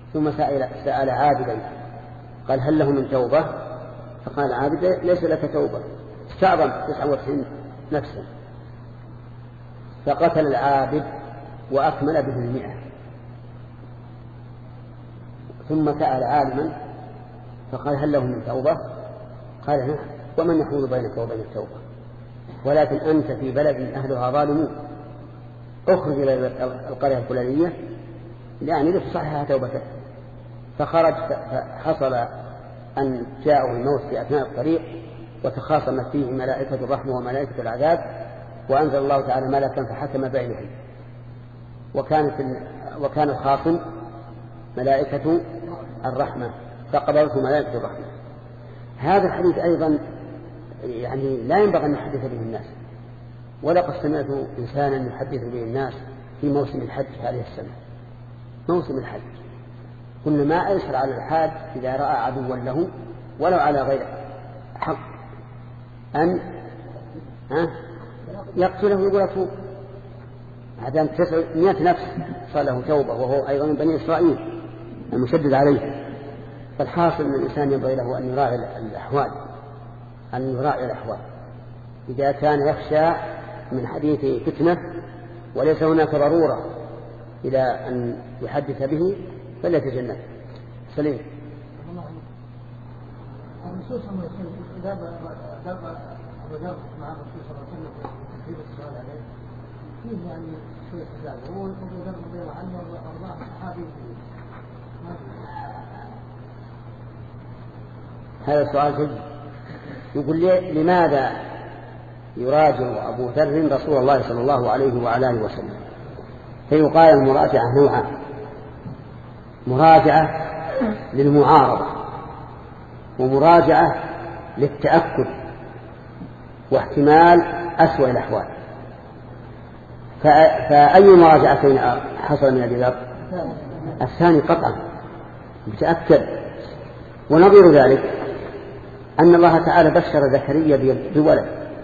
ثم سأل عابدا قال هل له من توبة؟ فقال عابد ليس لك توبة، استعظم 99 نفسا، فقتل العابد وأكمل به 100. ثم سأل عالما فقال هل له من توبة؟ قال نعم، ومن يحول بينك وبين التوبة؟ ولكن أنت في بلد أهلها ظالمون، اخرج إلى القرية الفلانية يعني لتصحح توبتك. فخرج، فحصل أن جاءوا الموت في أثناء الطريق وتخاصمت فيه ملائكة الرحمة وملائكة العذاب، وأنزل الله تعالى ملكا فحكم بينهم، وكان الخاصم ملائكة الرحمة فقبلته ملائكة الرحمة. هذا الحديث أيضا يعني لا ينبغي أن يحدث به الناس، ولقد سمعت إنسانا يحدث به الناس في موسم الحج هذه السنة، موسم الحج، قلنا ما أيسر على الحاج إذا رأى عدوا له ولو على غير حق أن يقتله ويقول أتوب، عدم 900 نفس صار له توبة، وهو أيضا من بني إسرائيل المشدد عليه. فالحاصل أن الإنسان ينبغي له أن يراعي الأحوال، إذا كان يخشى من حديث فتنة وليس هناك ضرورة إلى أن يحدث به فليتجنب. سليم. الرسول صلى الله عليه وسلم إذا رجع مع الرسول صلى الله عليه وسلم في السؤال عليه فيه يعني شيء تجاوز رضي الله عنه وأرضاه الصحابي. هذا السؤال جيد. يقول لي لماذا يراجع أبو ذر رسول الله صلى الله عليه وعلى آله وسلم؟ فيقال المراجعة نوعان: مراجعة للمعارضة، ومراجعة للتأكد واحتمال أسوأ الأحوال. فأي مراجعتين حصل من أبي ذر؟ الثاني قطعا متأكد. ونظير ذلك أن الله تعالى بشر زكريا بولد،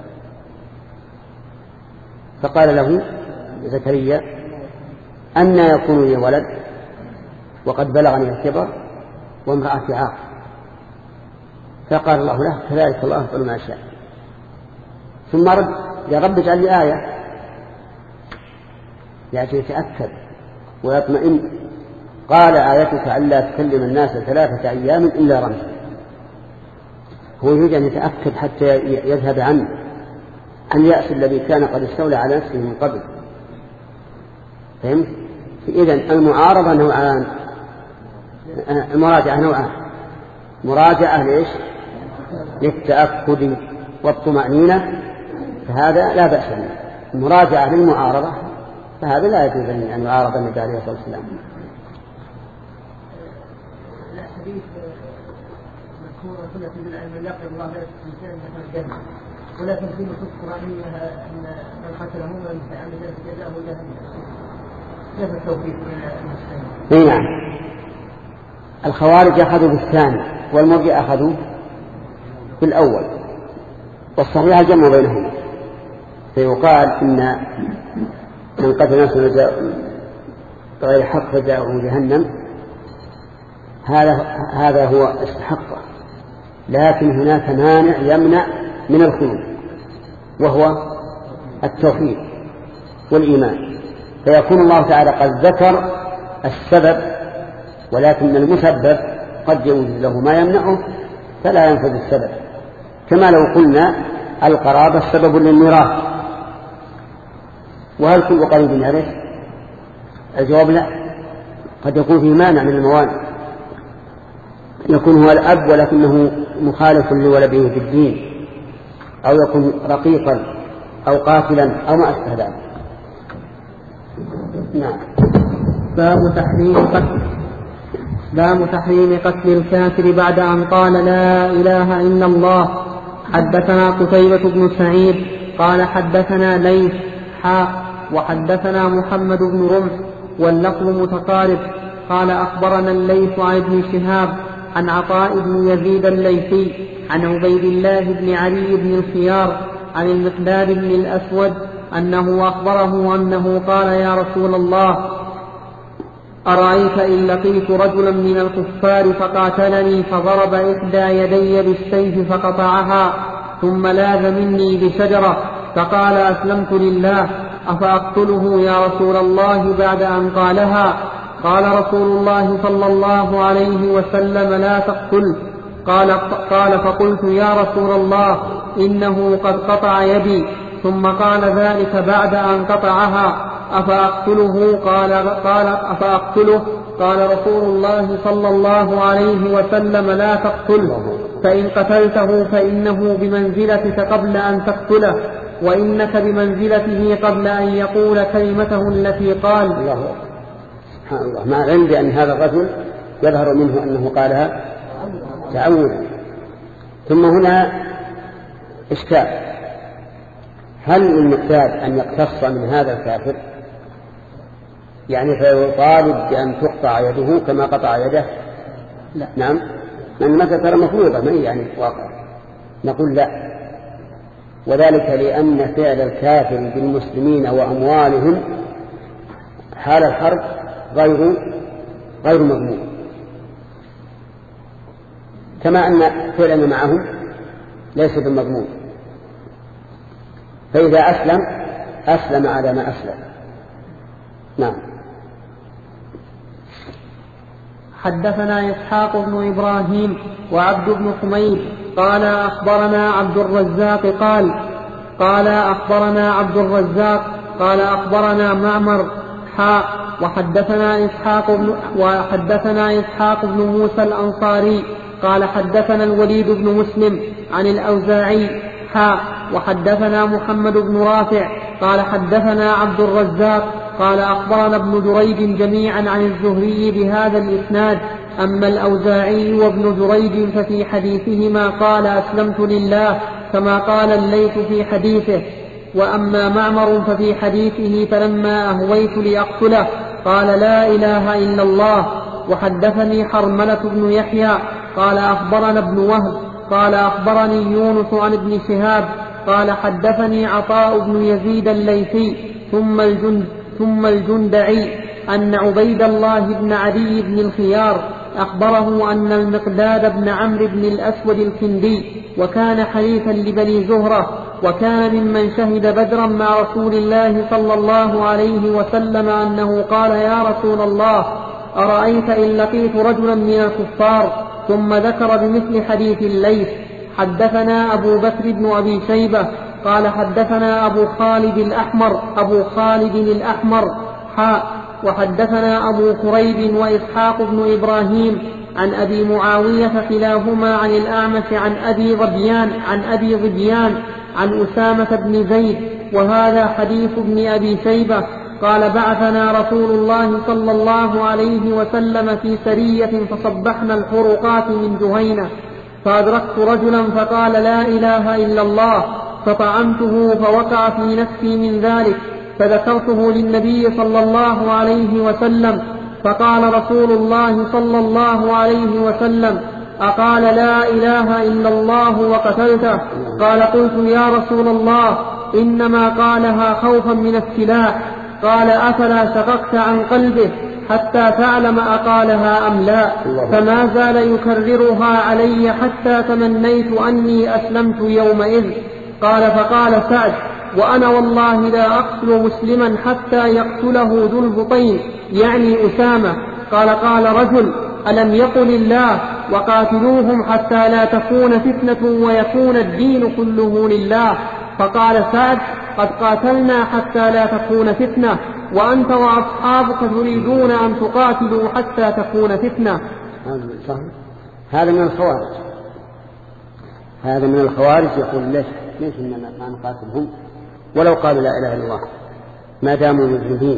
فقال له زكريا أن يكون لي ولد وقد بلغني الكبر وامرأتي عاقر؟ فقال الله له كذلك الله يفعل ما شاء. ثم رد: يا رب اجعل لي آية، يعني يتأكد ويطمئن. قال: آيتك ألا تكلم الناس 3 أيام إلا رمزا. هو يريد أن يتأكد حتى يذهب عنه اليأس الذي كان قد استولى على نفسه من قبل. فهمت؟ إذن المعارضة نوعان، المراجعة نوعان: مراجعة ليش؟ للتأكد والطمأنينة، فهذا لا بأس به. المراجعة للمعارضة فهذا لا يجوز أن يعارض النبي عليه الصلاة والسلام. الحديث مذكورة كلها في العلم يقل الله الإنسان من الجنة، ولكن في نصوص قرآنية أن من قتله من فعل ذلك جزاءه جهنم. كيف التوفيق بين المسلمين؟ نعم، الخوارج أخذوا بالثاني والمرجئة أخذوا بالأول، والصحيح الجمع بينهما. فيقال إن من قتل نفسه بغير حق فجاءه جهنم، هذا هو استحقه، لكن هناك مانع يمنع من الخلود وهو التوحيد والإيمان. فيكون الله تعالى قد ذكر السبب، ولكن المسبب قد يوجد له ما يمنعه فلا ينفذ السبب. كما لو قلنا القرابة سبب للميراث، وهل كل قريب يرث؟ الجواب لا، قد يكون فيه مانع من الموانع، يكون هو الأب ولكنه مخالف لولده في الدين، أو يكون رقيقا أو قاتلا أو ما أشبه ذلك. نعم. باب تحريم قتل الكافر بعد أن قال لا إله إلا الله. حدثنا قتيبة بن سعيد قال حدثنا ليث وحدثنا محمد بن رمح واللفظ متقارب. قال أخبرنا الليث عن ابن شهاب عن عطاء بن يزيد الليثي عن عبيد الله بن علي بن الخيار عن المقداد بن الأسود أنه أخبره أنه قال: يا رسول الله أرأيت إن لقيت رجلا من الكفار فقاتلني فضرب إحدى يدي بالسيف فقطعها ثم لاذ مني بشجرة فقال أسلمت لله أفأقتله يا رسول الله بعد أن قالها؟ قال رسول الله صلى الله عليه وسلم لا تقتله. قال فقلت يا رسول الله إنه قد قطع يدي. ثم قال ذلك بعد أن قطعها أفأقتله؟ قال أفأقتله؟ قال رسول الله صلى الله عليه وسلم لا تقتله، فإن قتلته فإنه بمنزلتك قبل أن تقتله، وإنك بمنزلته قبل أن يقول كلمته التي قال. سبحان الله. مع العلم بأن هذا الرجل يظهر منه أنه قالها تعودا. ثم هنا إشكال: هل المقتاد أن يقتص من هذا الكافر؟ يعني فيطالب بأن تقطع يده كما قطع يده؟ لا. نعم، لأن متى ترى مفروضة ما يعني واقع. نقول لا، وذلك لأن فعل الكافر بالمسلمين وأموالهم حال الحرب غير مضمون، كما أن فعلنا معهم ليس بالمضمون. فإذا أسلم على ما أسلم. نعم. حدثنا إسحاق بن إبراهيم وعبد بن حميد قال أخبرنا عبد الرزاق قال أخبرنا عبد الرزاق قال أخبرنا معمر وحدثنا إسحاق بن موسى الأنصاري قال حدثنا الوليد بن مسلم عن الأوزاعي وحدثنا محمد بن رافع قال حدثنا عبد الرزاق قال أخبرنا ابن جريج جميعا عن الزهري بهذا الإسناد. أما الأوزاعي وابن جريج ففي حديثهما قال أسلمت لله كما قال الليث في حديثه. وأما معمر ففي حديثه فلما أهويت لأقتله قال لا إله إلا الله. وحدثني حرملة بن يحيى قال أخبرنا ابن وهب قال أخبرني يونس عن ابن شهاب قال حدثني عطاء بن يزيد الليثي ثم الجندعي أن عبيد الله بن عدي بن الخيار أخبره أن المقداد بن عمرو بن الأسود الكندي وكان حليفا لبني زهرة وكان ممن شهد بدرا مع رسول الله صلى الله عليه وسلم أنه قال يا رسول الله أرأيت إن لقيت رجلا من الكفار؟ ثم ذكر بمثل حديث الليث. حدثنا أبو بكر بن أبي شيبة قال حدثنا أبو خالد الأحمر وحدثنا أبو كريب وإسحاق بن إبراهيم عن أبي معاوية كلاهما عن الأعمش عن أبي ظبيان عن أسامة بن زيد وهذا حديث ابن أبي شيبة قال بعثنا رسول الله صلى الله عليه وسلم في سرية فصبحنا الحرقات من جهينة فأدركت رجلا فقال لا إله إلا الله فطعنته فوقع في نفسي من ذلك فذكرته للنبي صلى الله عليه وسلم فقال رسول الله صلى الله عليه وسلم أقال لا إله إلا الله وقتلته؟ قال قلت يا رسول الله إنما قالها خوفا من السلاح. قال أفلا شققت عن قلبه حتى تعلم أقالها أم لا؟ فما زال يكررها علي حتى تمنيت أني أسلمت يومئذ. قال فقال سعد وأنا والله لا أقتل مسلما حتى يقتله ذو البطين يعني أسامة. قال رجل ألم يقل الله وقاتلوهم حتى لا تكون فتنة ويكون الدين كله لله؟ فقال سعد قد قاتلنا حتى لا تكون فتنة وأنت وأصحابك تريدون أن تقاتلوا حتى تكون فتنة. هذا من الخوارج يقول ليش إننا ما نقاتلهم ولو قالوا لا إله إلا الله ما داموا مجرمين.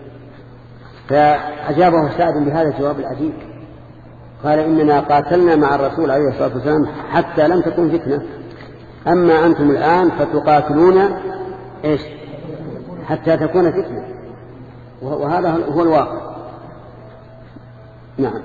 فأجابه سعد بهذا الجواب العجيب قال إننا قاتلنا مع الرسول عليه الصلاة والسلام حتى لم تكن فتنة، أما أنتم الآن فتقاتلون إيش حتى تكون فتنة، وهذا هو الواقع. نعم.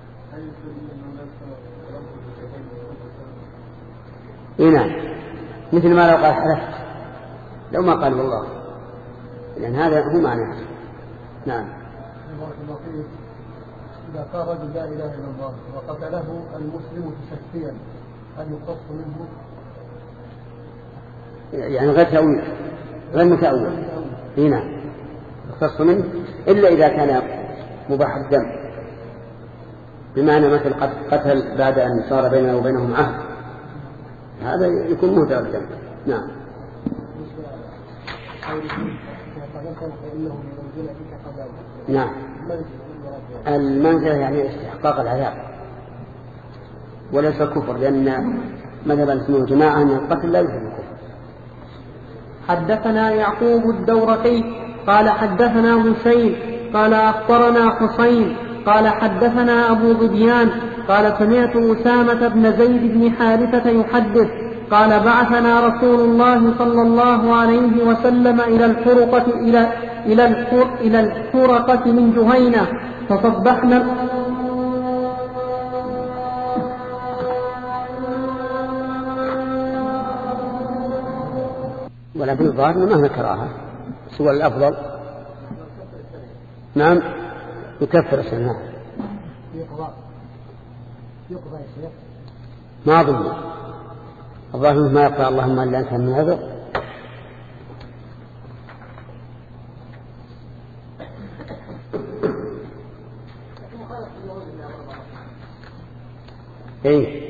نعم مثل ما لو قال حلفت، لو ما قال والله، لأن هذا هو معنى. نعم. إذا قال رجل لا إله إلا الله وقتله المسلم تشفيا هل يقتص منه؟ يعني غير تأويل، غير متأول. هنا يقتص منه إلا إذا كان مباح الدم، بمعنى مثل قتل بعد أن صار بينه وبينهم عهد، هذا يكون مهدر الدم. نعم. نعم. المنزلة يعني استحقاق العذاب وليس الكفر، لأن مذهب اسمه جماعة أن القتل لا يوجب الكفر. حدثنا يعقوب الدورقي قال حدثنا حسين قال أخبرنا حسين قال حدثنا أبو ضبيان قال سمعت أسامة بن زيد بن حارثة يحدث قال بعثنا رسول الله صلى الله عليه وسلم إلى الحرقة من جهينة فصبحنا ولكن الظاهر ما ذكرها سوى الأفضل. نعم يكفر السنة. يقضى يا شيخ؟ ما أظن الظاهر ما يقضى اللهم إلا أنت من عذر. إيه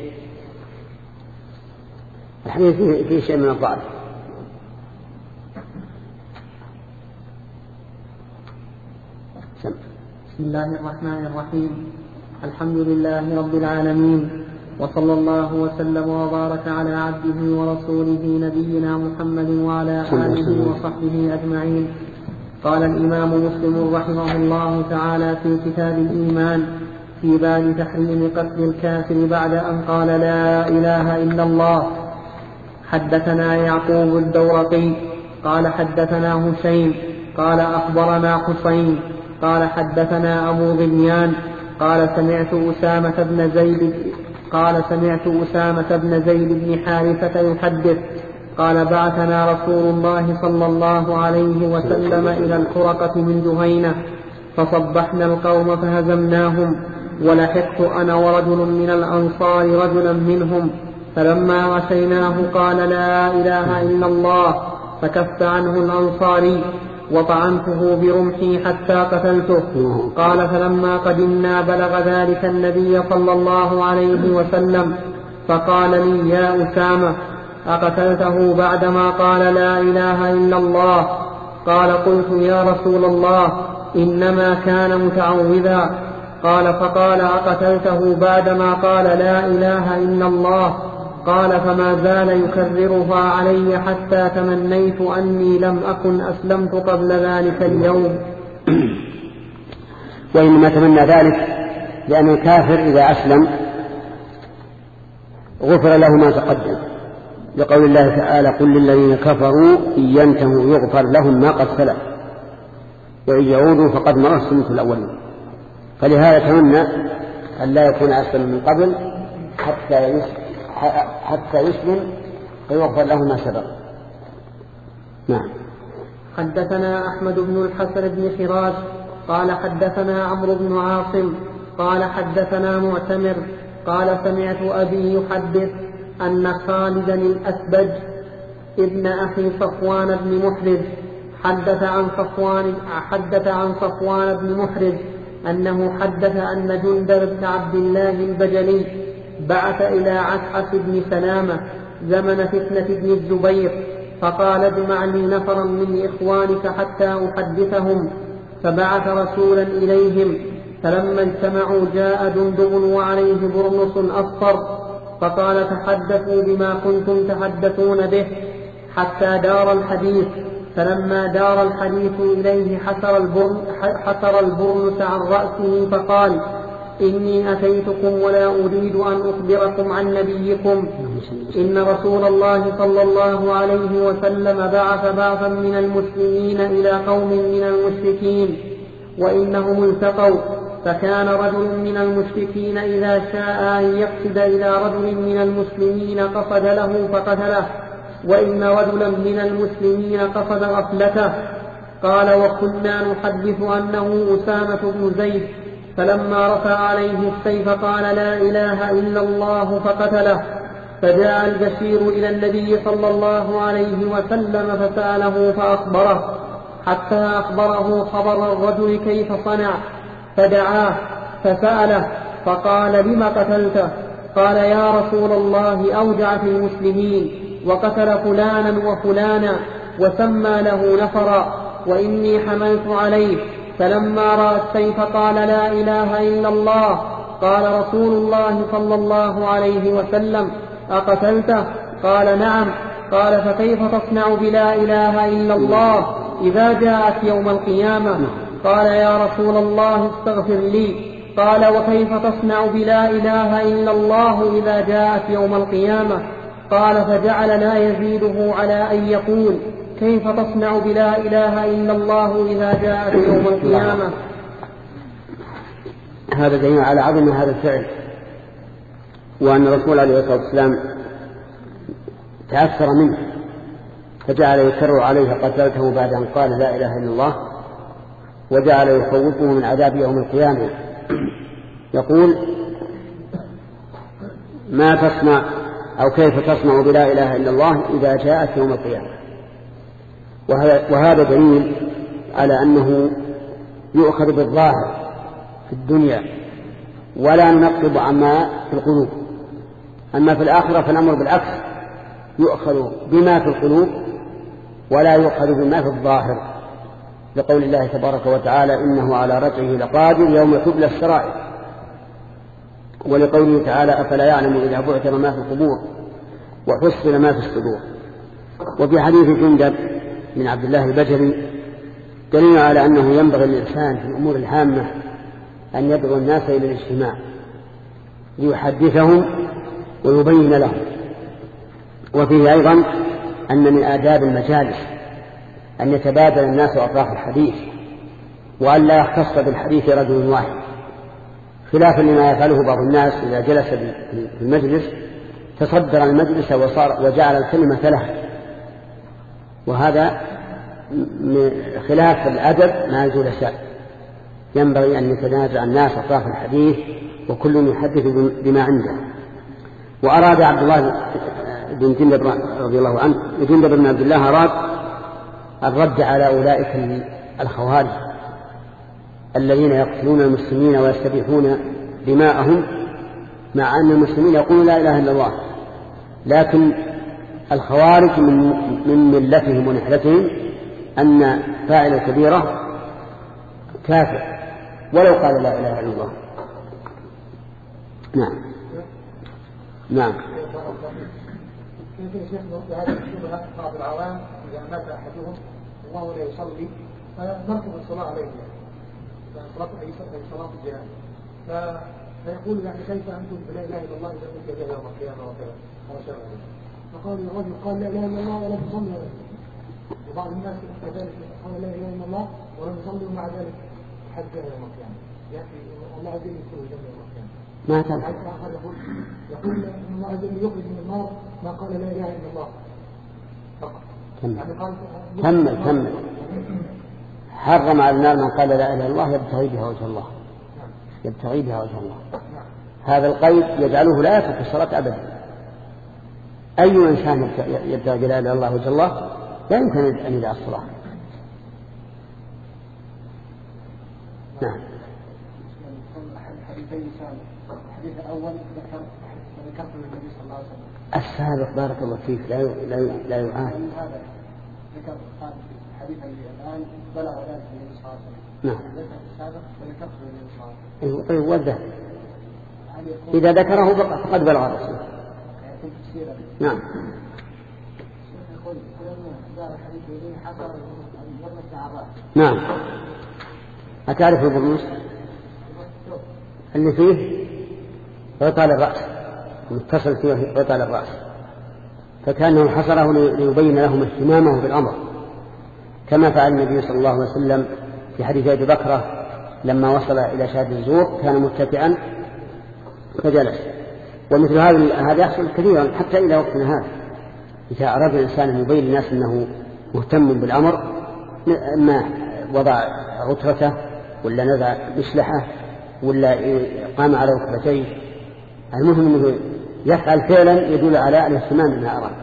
الحديث فيه شيء من الضعف. بسم الله الرحمن الرحيم. الحمد لله رب العالمين، وصلى الله وسلم وبارك على عبده ورسوله نبينا محمد وعلى آله وصحبه أجمعين. قال الإمام مسلم رحمه الله تعالى في كتاب الإيمان في باب تحريم قتل الكافر بعد أن قال لا إله إلا الله. حدثنا يعقوب الدورقي قال حدثنا هشيم قال أخبرنا حسين قال حدثنا أبو ضبيان قال سمعت أسامة بن زيد بن حارثة يحدث قال بعثنا رسول الله صلى الله عليه وسلم إلى الحرقة من جهينة فصبحنا القوم فهزمناهم، ولحقت أنا ورجل من الأنصار رجلا منهم، فلما غشيناه قال لا إله إلا الله، فكف عنه الأنصاري وطعنته برمحي حتى قتلته. قال فلما قدمنا بلغ ذلك النبي صلى الله عليه وسلم فقال لي يا أسامة أقتلته بعدما قال لا إله إلا الله؟ قال قلت يا رسول الله إنما كان متعوذا. قال فقال أقتلته بعدما قال لا إله إلا الله؟ قال فما زال يكررها علي حتى تمنيت أني لم أكن أسلمت قبل ذلك اليوم. وإنما تمنى ذلك لأن الكافر إذا أسلم غفر له ما تقدم، لقول الله تعالى قل للذين كفروا إن ينتهوا يغفر لهم ما قد سلف وإن يعودوا فقد مر سنة الأولين. فلهذا تمنى أن لا يكون أسلم من قبل حتى يسلم فيغفر له ما سبق. نعم. حدثنا أحمد بن الحسن بن حراج قال حدثنا عمرو بن عاصم قال حدثنا معتمر قال سمعت أبي يحدث أن خالدا الأسبج ابن أخي صفوان بن محرز حدث عن صفوان بن محرز أنه حدث أن جندر بن عبد الله البجلي بعث إلى عسعس بن سلامة زمن فتنة بن الزبير فقال اجمع لي نفرا من إخوانك حتى أحدثهم، فبعث رسولا إليهم، فلما اجتمعوا جاء جندب وعليه برنس أصفر فقال تحدثوا بما كنتم تحدثون به حتى دار الحديث، فلما دار الحديث إليه حسر البرنس عن رأسه فقال إني أتيتكم ولا أريد أن أخبركم عن نبيكم، إن رسول الله صلى الله عليه وسلم بعث بعضا من المسلمين إلى قوم من المشركين وإنهم التقوا، فكان رجل من المشركين إذا شاء أن يقصد إلى رجل من المسلمين قصد له فقتله، وإن رجلا من المسلمين قصد غفلته. قال: وكنا نحدث أنه أسامة بن زيد، فلما رفع عليه السيف قال: لا إله إلا الله، فقتله. فجاء البشير إلى النبي صلى الله عليه وسلم فسأله فأخبره، حتى أخبره خبر الرجل كيف صنع، فدعاه فسأله فقال: لم قتلته؟ قال: يا رسول الله، أوجع في المسلمين وقتل فلانا وفلانا وسمى له نفرا، وإني حملت عليه، فلما رأى السيف قال: لا إله إلا الله. قال رسول الله صلى الله عليه وسلم: أقتلته؟ قال: نعم. قال: فكيف تصنع بلا إله إلا الله إذا جاءت يوم القيامة؟ قال: يا رسول الله، استغفر لي. قال: وكيف تصنع بلا إله إلا الله إذا جاءت يوم القيامة؟ قال: فجعل لا يزيده على أن يقول: كيف تصنع بلا إله إلا الله إذا جاءت يوم القيامة؟ هذا دليل على عظم هذا الفعل، وأن الرسول عليه الصلاة والسلام تأثر منه فجعل يكرر عليه: قتلته، بعد أن قال لا إله إلا الله، وجعل يخوفه من عذاب يوم القيامة. يقول: ما تصنع أو كيف تصنع بلا إله إلا الله إذا جاءت يوم القيامة. وهذا دليل على أنه يؤخذ بالظاهر في الدنيا ولا ننقب عما في القلوب. أما في الآخرة فالأمر بالعكس، يؤخذ بما في القلوب ولا يؤخذ بما في الظاهر، لقول الله تبارك وتعالى: إنه على رجعه لقادر يوم تبلى السرائر. ولقوله تعالى: أفلا يعلم إذا بعثر ما في القبور وحصل ما في الصدور. وفي حديث جندب من عبد الله البجلي دليل على أنه ينبغي للإنسان في الأمور الهامة أن يدعو الناس إلى الاجتماع ليحدثهم ويبين لهم. وفيه أيضا أن من آداب المجالس أن يتبادل الناس أطراف الحديث، وأن لا يختص بالحديث رجل واحد، خلافا لما يفعله بعض الناس إذا جلس في المجلس تصدر المجلس وجعل الكلمة له، وهذا خلاف الأدب مع الجلساء. ينبغي أن يتنازع الناس أطراف الحديث وكل يحدث بما عنده. وأراد عبد الله بن جندب رضي الله عنه، جندب بن عبد الله، أراد الرد على أولئك الخوارج الذين يقتلون المسلمين ويستبيحون دماءهم، مع أن المسلمين يقولون لا إله إلا الله، لكن الخوارج من ملتهم ونحلتهم أن فاعل كبيرة كافر ولو قال لا إله إلا الله. نعم. نعم. كيف يا شيخ نرد هذه الشبهة؟ بعض العوام إذا مات أحدهم وهو لا يصلي فنركب الصلاة عليه، صلاة أي صلاة الجنازة، فيقول يعني: كيف أنتم بلا إله إلا الله إذا كنت جاء يوم القيامة وكذا؟ فقال الرجل: قال لا إله إلا الله ولا تصلي عليه. وبعض الناس كذلك قال لا إله إلا الله ولا تصلي، ومع ذلك حتى يوم القيامة يعني الله عز وجل يدخل الجنة يوم القيامة. ما تم. يقول إن الله عز وجل يخرج من النار ما قال لا إله إلا الله فقط. كمل. حرم على النار من قال لا إله إلا الله يبتغي بها وجه الله، يبتغي بها وجه الله. هذا القيد يجعله لا يترك الصلاة أبدا. أي إنسان يبتغي بلا إله إلا الله وجه الله لا يمكن أن يدع الصلاة. نعم. الحديث الأول ذكرت النبي صلى الله عليه وسلم. السابق بارك الله فيك لا يعاد. ذكر حديث الآن بلغ ذلك النبي صلى الله عليه وسلم. نعم. ذكر السابق وذكرت النبي صلى الله عليه وسلم. طيب وده إذا ذكره فقد بلغ الرسول. نعم. نعم. أتعرف البرنوس اللي فيه غطاء الرأس، متصل فيه غطاء الرأس، فكأنه حصره ليبين لهم اهتمامه بالأمر، كما فعل النبي صلى الله عليه وسلم في حديث أبي بكرة لما وصل إلى شهادة الزور كان متكئا فجلس. ومثل هذا يحصل كثيرا حتى إلى وقتنا هذا، إذا أراد الإنسان أن يبين للناس أنه مهتم بالأمر ما وضع غترته ولا نزع مشلحة ولا قام على ركبتيه، المهم أنه يفعل فعلا يدل على الاهتمام بما أراد.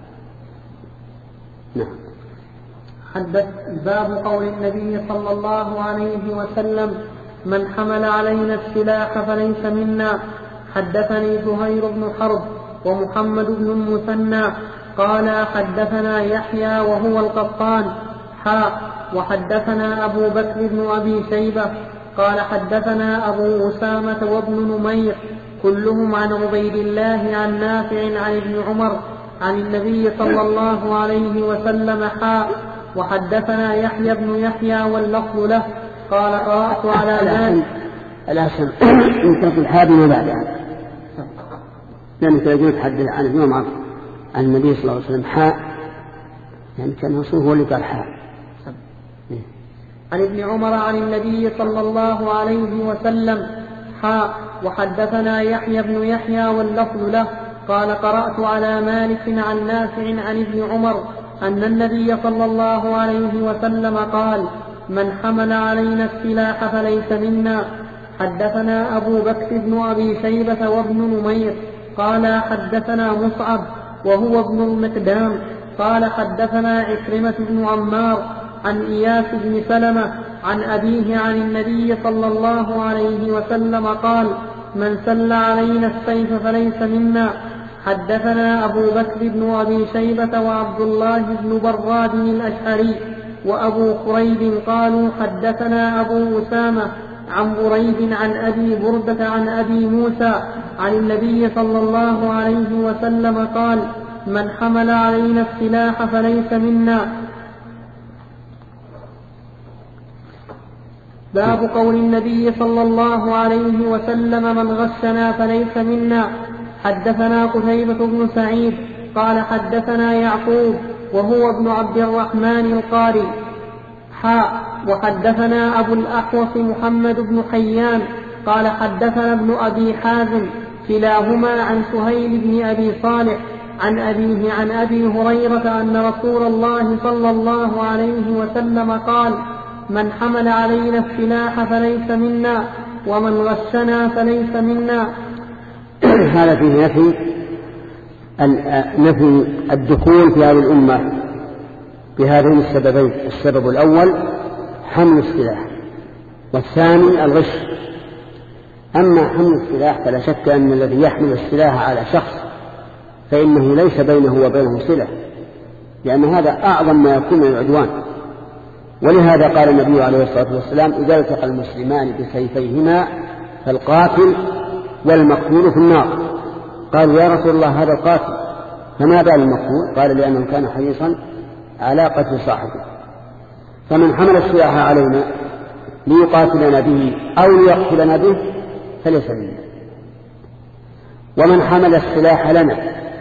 نعم. حدث باب قول النبي صلى الله عليه وسلم من حمل علينا السلاح فليس منا. حدثني زهير بن حرب ومحمد بن المثنى قال حدثنا يحيى وهو القطان وحدثنا أبو بكر بن أبي شيبة قال حدثنا أبو أسامة وابن نمير كلهم عن عبيد الله عن نافع عن ابن عمر عن النبي صلى الله عليه وسلم وحدثنا يحيى بن يحيى واللفظ له قال قرأت على ذلك. الأحسن أن تقول حادثة بعدها، لأنك يجب تحدث عن ابن عمر عن النبي صلى الله عليه وسلم يعني كان هو اللي قال عن ابن عمر عن النبي صلى الله عليه وسلم وحدثنا يحيى بن يحيى واللفظ له قال قرأت على مالك عن نافع عن ابن عمر أن النبي صلى الله عليه وسلم قال من حمل علينا السلاح فليس منا. حدثنا أبو بكر بن أبي شيبة وابن نمير قال حدثنا مصعب وهو ابن المقدام قال حدثنا عكرمة بن عمار عن إياس بن سلمة عن أبيه عن النبي صلى الله عليه وسلم قال من سل علينا السيف فليس منا. حدثنا أبو بكر بن أبي شيبة وعبد الله بن براد الأشعري وأبو خريب قالوا حدثنا أبو أسامة عن بريد عن أبي بردة عن أبي موسى عن النبي صلى الله عليه وسلم قال من حمل علينا السلاح فليس منا. باب قول النبي صلى الله عليه وسلم من غشنا فليس منا. حدثنا قتيبة بن سعيد قال حدثنا يعقوب وهو ابن عبد الرحمن القاري وحدثنا أبو الأحوص محمد بن حيان قال حدثنا ابن أبي حازم كلاهما عن سهيل بن أبي صالح عن أبيه عن أبي هريرة أن رسول الله صلى الله عليه وسلم قال من حمل علينا السلاح فليس منا ومن غشنا فليس منا. هذا فيه نفي الدخول في هذه الأمة بهذين السببين. السبب الأول حمل السلاح والثاني الغش. أما حمل السلاح فلا شك أن الذي يحمل السلاح على شخص فإنه ليس بينه وبينه صلة، لأن هذا أعظم ما يكون من العدوان. ولهذا قال النبي عليه الصلاة والسلام إذا التقى المسلمان بسيفيهما فالقاتل والمقتول في النار. قالوا يا رسول الله هذا القاتل فما بال المقتول؟ قال لأنه كان حريصا على قتل صاحبه. فمن حمل السلاح علينا ليقاتلنا به أو ليقتلنا به فليس منا. ومن حمل السلاح لنا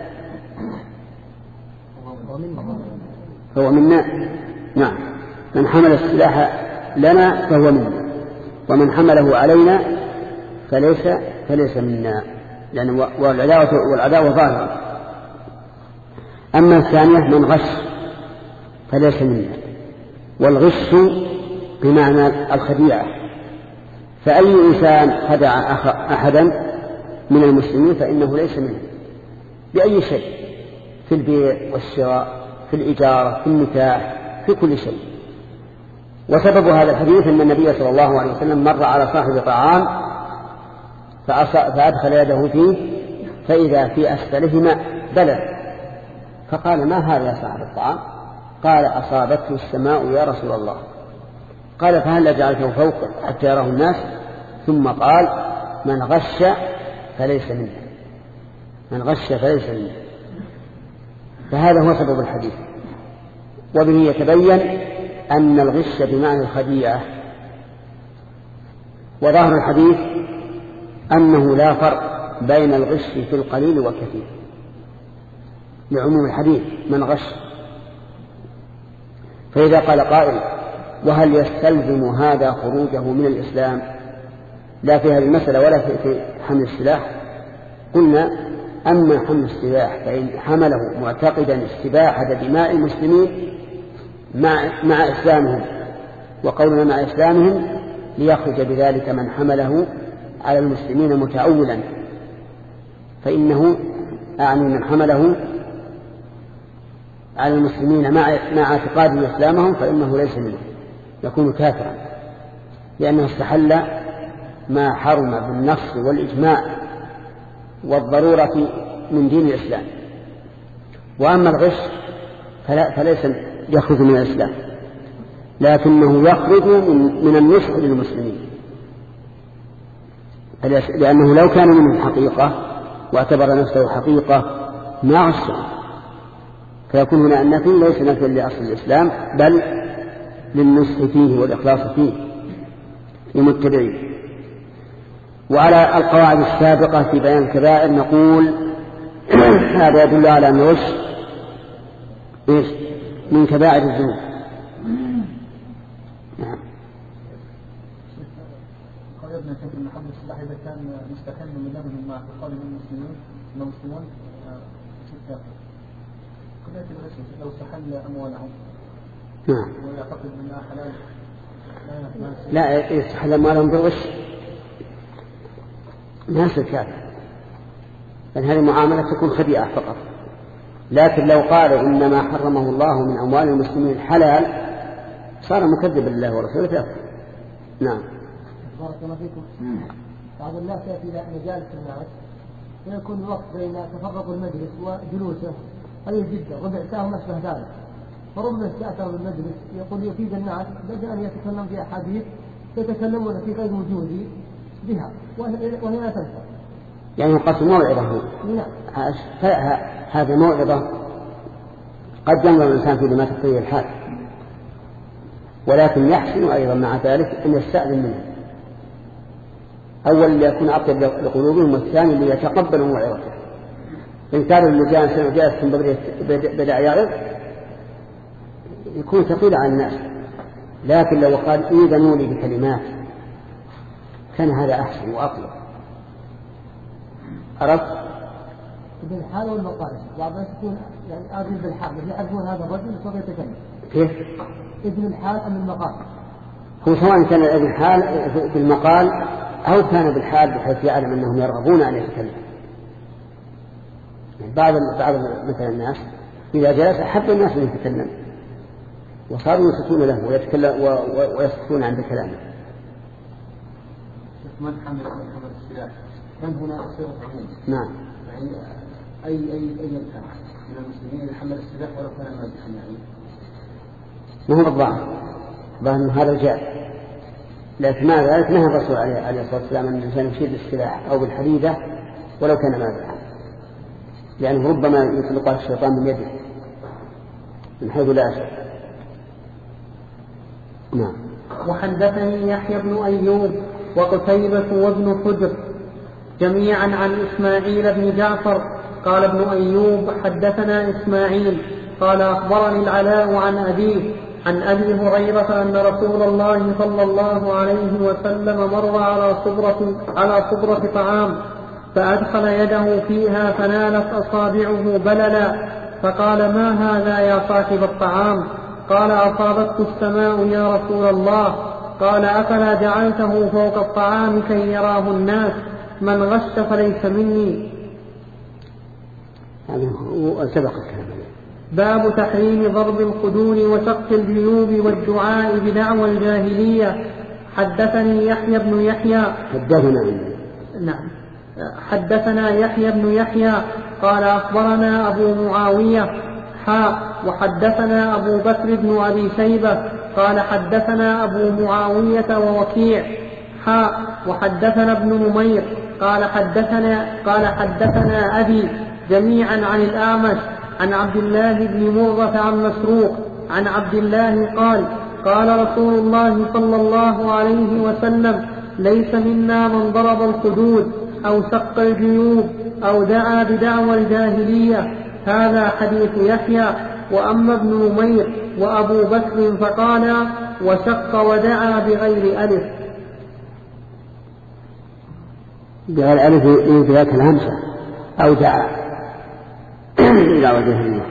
فهو منا. نعم، من حمل السلاح لنا فهو منا، ومن حمله علينا فليس منا، لأن والعداوة ظاهرة. أما الثانية من غش فليس منا، والغش بمعنى الخديعة. فأي إنسان خدع أحدا من المسلمين فإنه ليس منه بأي شيء، في البيع والشراء، في الإجارة، في النكاح، في كل شيء. وسبب هذا الحديث أن النبي صلى الله عليه وسلم مر على صاحب طعام فأدخل يده فيه فإذا في أسفله ماء بلد، فقال ما هذا يا صاحب الطعام؟ قال أصابته السماء يا رسول الله. قال فهل جعلته فوق حتى يراه الناس؟ ثم قال من غش فليس منه، من غش فليس منه. فهذا هو سبب الحديث. وبه يتبين أن الغش بمعنى الخديعة. وظاهر الحديث أنه لا فرق بين الغش في القليل والكثير لعموم الحديث من غش. فإذا قال قائل وهل يستلزم هذا خروجه من الإسلام لا في هذه المسألة ولا في حمل السلاح؟ قلنا أما حمل السلاح فإن حمله معتقدا استباحة دماء المسلمين مع إسلامهم، وقولنا مع إسلامهم ليخرج بذلك من حمله على المسلمين متأولا، فإنه أعني من حمله على المسلمين مع اعتقاد إسلامهم فإنه ليس منه، يكون كافرا، لأنه استحل ما حرم بالنص والإجماع والضرورة من دين الإسلام. وأما الغش فليس يخرج من الإسلام، لكنه يخرج من النصح للمسلمين، لأنه لو كان منه حقيقة واعتبر نفسه حقيقة ما غشه، فيكون هنا النفي ليس نفيا لأصل الإسلام بل للنصح فيه والإخلاص فيه للمتبعين. وعلى القواعد السابقة في بيان الكبائر نقول هذا يدل على أن الغش من كبائر الذنوب. نعم. قال ابن كثير من حمل السلاح إذا كان مستكن من لبن مع اعتقاد المسلمون ستة قضية الغش لو استحل أموالهم ويعتقد أنها حلال لا يستحل أموالهم بالغش ناس الكافر، لأن هذه المعاملة تكون خديعة فقط. لكن لو قال إنما حرمه الله من أموال المسلمين حلال صار مكذبا لله ورسوله فأكثر. نعم. بارك الله فيكم. بعض الناس يأتي إلى مجالس الناس ويكون الوقت بين تفرق المجلس وجلوسه قليل جدا، ربع ساعة وما أشبه ذلك، فربما استأثر بالمجلس يقول يفيد الناس بدل أن يتكلم في أحاديث يتكلمون في غير وجودي بها وهي لا تنفع. يعني قصد موعظة. هذا موعظة قد ينظر الإنسان في لما تقتضيه الحال، ولكن يحسن أيضا مع ذلك أن يستأذن منه، أول ليكون أطيب لقلوبهم، والثاني ليتقبلوا موعظته. إن كان اللجان جالس بدأ يعرض يكون ثقيل على الناس، لكن لو قال إذنوا لي بكلمات كان هذا أحسن وأطيب. عرفت؟ بالحال والمقال بعض الناس يكون يعني آذن بالحال يعرفون هذا الرجل سوف يتكلم. كيف؟ إذن الحال أم المقال؟ هو سواء كان إذن الحال في المقال أو كان بالحال بحيث يعلم أنهم يرغبون أن يتكلم. بعض مثل الناس إذا جلس أحب الناس أن يتكلم وصاروا يسكتون له ويسكتون عند كلامه. من حمل السلاح كم هنا صيغة عموم؟ نعم. يعني أي كان من المسلمين يحمل السلاح ولو كان مازحا يعني؟ ما هو الضعف، ظاهر هذا جاء، لكن مع ذلك نهى الرسول عليه الصلاة والسلام أن الإنسان يشير بالسلاح أو بالحديدة ولو كان مازحا، لأنه ربما يطلقها الشيطان من يده من حيث لا شك. نعم. وحدثني يحيى بن أيوب وقتيبة وابن حجر جميعا عن إسماعيل بن جعفر قال ابن أيوب حدثنا إسماعيل قال أخبرني العلاء عن أبيه عن أبي هريرة أن رسول الله صلى الله عليه وسلم مر على صبرة طعام فأدخل يده فيها فنالت أصابعه بللا، فقال ما هذا يا صاحب الطعام؟ قال أصابته السماء يا رسول الله. قال أفلا جعلته فوق الطعام كي يراه الناس؟ من غش فليس مني. باب تحريم ضرب الخدود وشق الجيوب والدعاء بدعوى الجاهلية. حدثني يحيى بن يحيى حدثنا يحيى بن يحيى قال أخبرنا أبو معاوية وحدثنا أبو بكر بن أبي شيبة قال حدثنا أبو معاوية ووكيع وحدثنا ابن نمير قال حدثنا أبي جميعا عن الأعمش عن عبد الله بن مرة عن مسروق عن عبد الله قال رسول الله صلى الله عليه وسلم ليس منا من ضرب الخدود أو شق الجيوب أو دعا بدعوى الجاهلية. هذا حديث يحيى. وأما ابن نمير وأبو بكر فقال وشق ودعا بغير ألف. بغير ألف ذاك الهمسة أو دعا إلى وجه الله.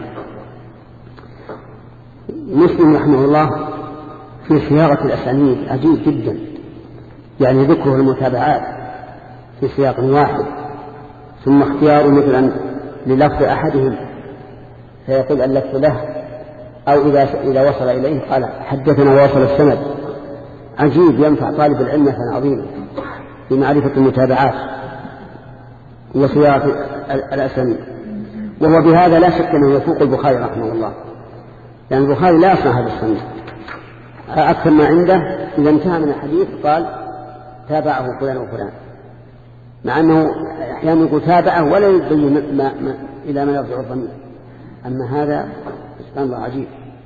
مسلم رحمه الله في صياغة الأسانيد عجيب جدا، يعني ذكره المتابعات في سياق واحد ثم اختياره مثلا للفظ أحدهم فيقول اللفظ له، أو إذا وصل إليه قال حدثنا ووصل السند. عجيب، ينفع طالب العلم مثلا عظيم في معرفة المتابعات وصياغة الأسانيد. وهو بهذا لا شك أنه يفوق البخاري رحمه الله، لأن البخاري لا يصنع هذا الصنيع. أكثر ما عنده إذا انتهى من الحديث قال تابعه فلان وفلان، مع أنه أحيانا يقول تابعه ولا يبين إلى ما يرجع الضمير. أما هذا سبحان الله عجيب.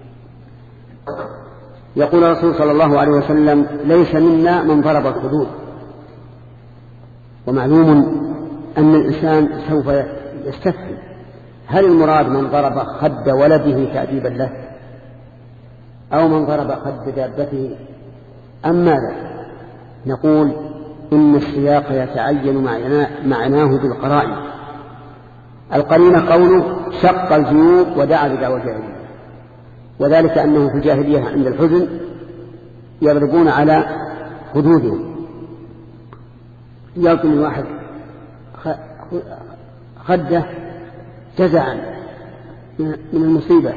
يقول الرسول صلى الله عليه وسلم ليس منا من ضرب الخدود. ومعلوم أن الإنسان سوف يستفهم هل المراد من ضرب خد ولده تأديبا له أو من ضرب خد دابته أم ماذا؟ نقول إن السياق يتعين معناه بالقرائن. القرينة قوله شق الجيوب ودعا بدعوى الجاهلية، وذلك أنه في الجاهلية عند الحزن يضربون على خدودهم. يلقي الواحد خده جزعا من المصيبة.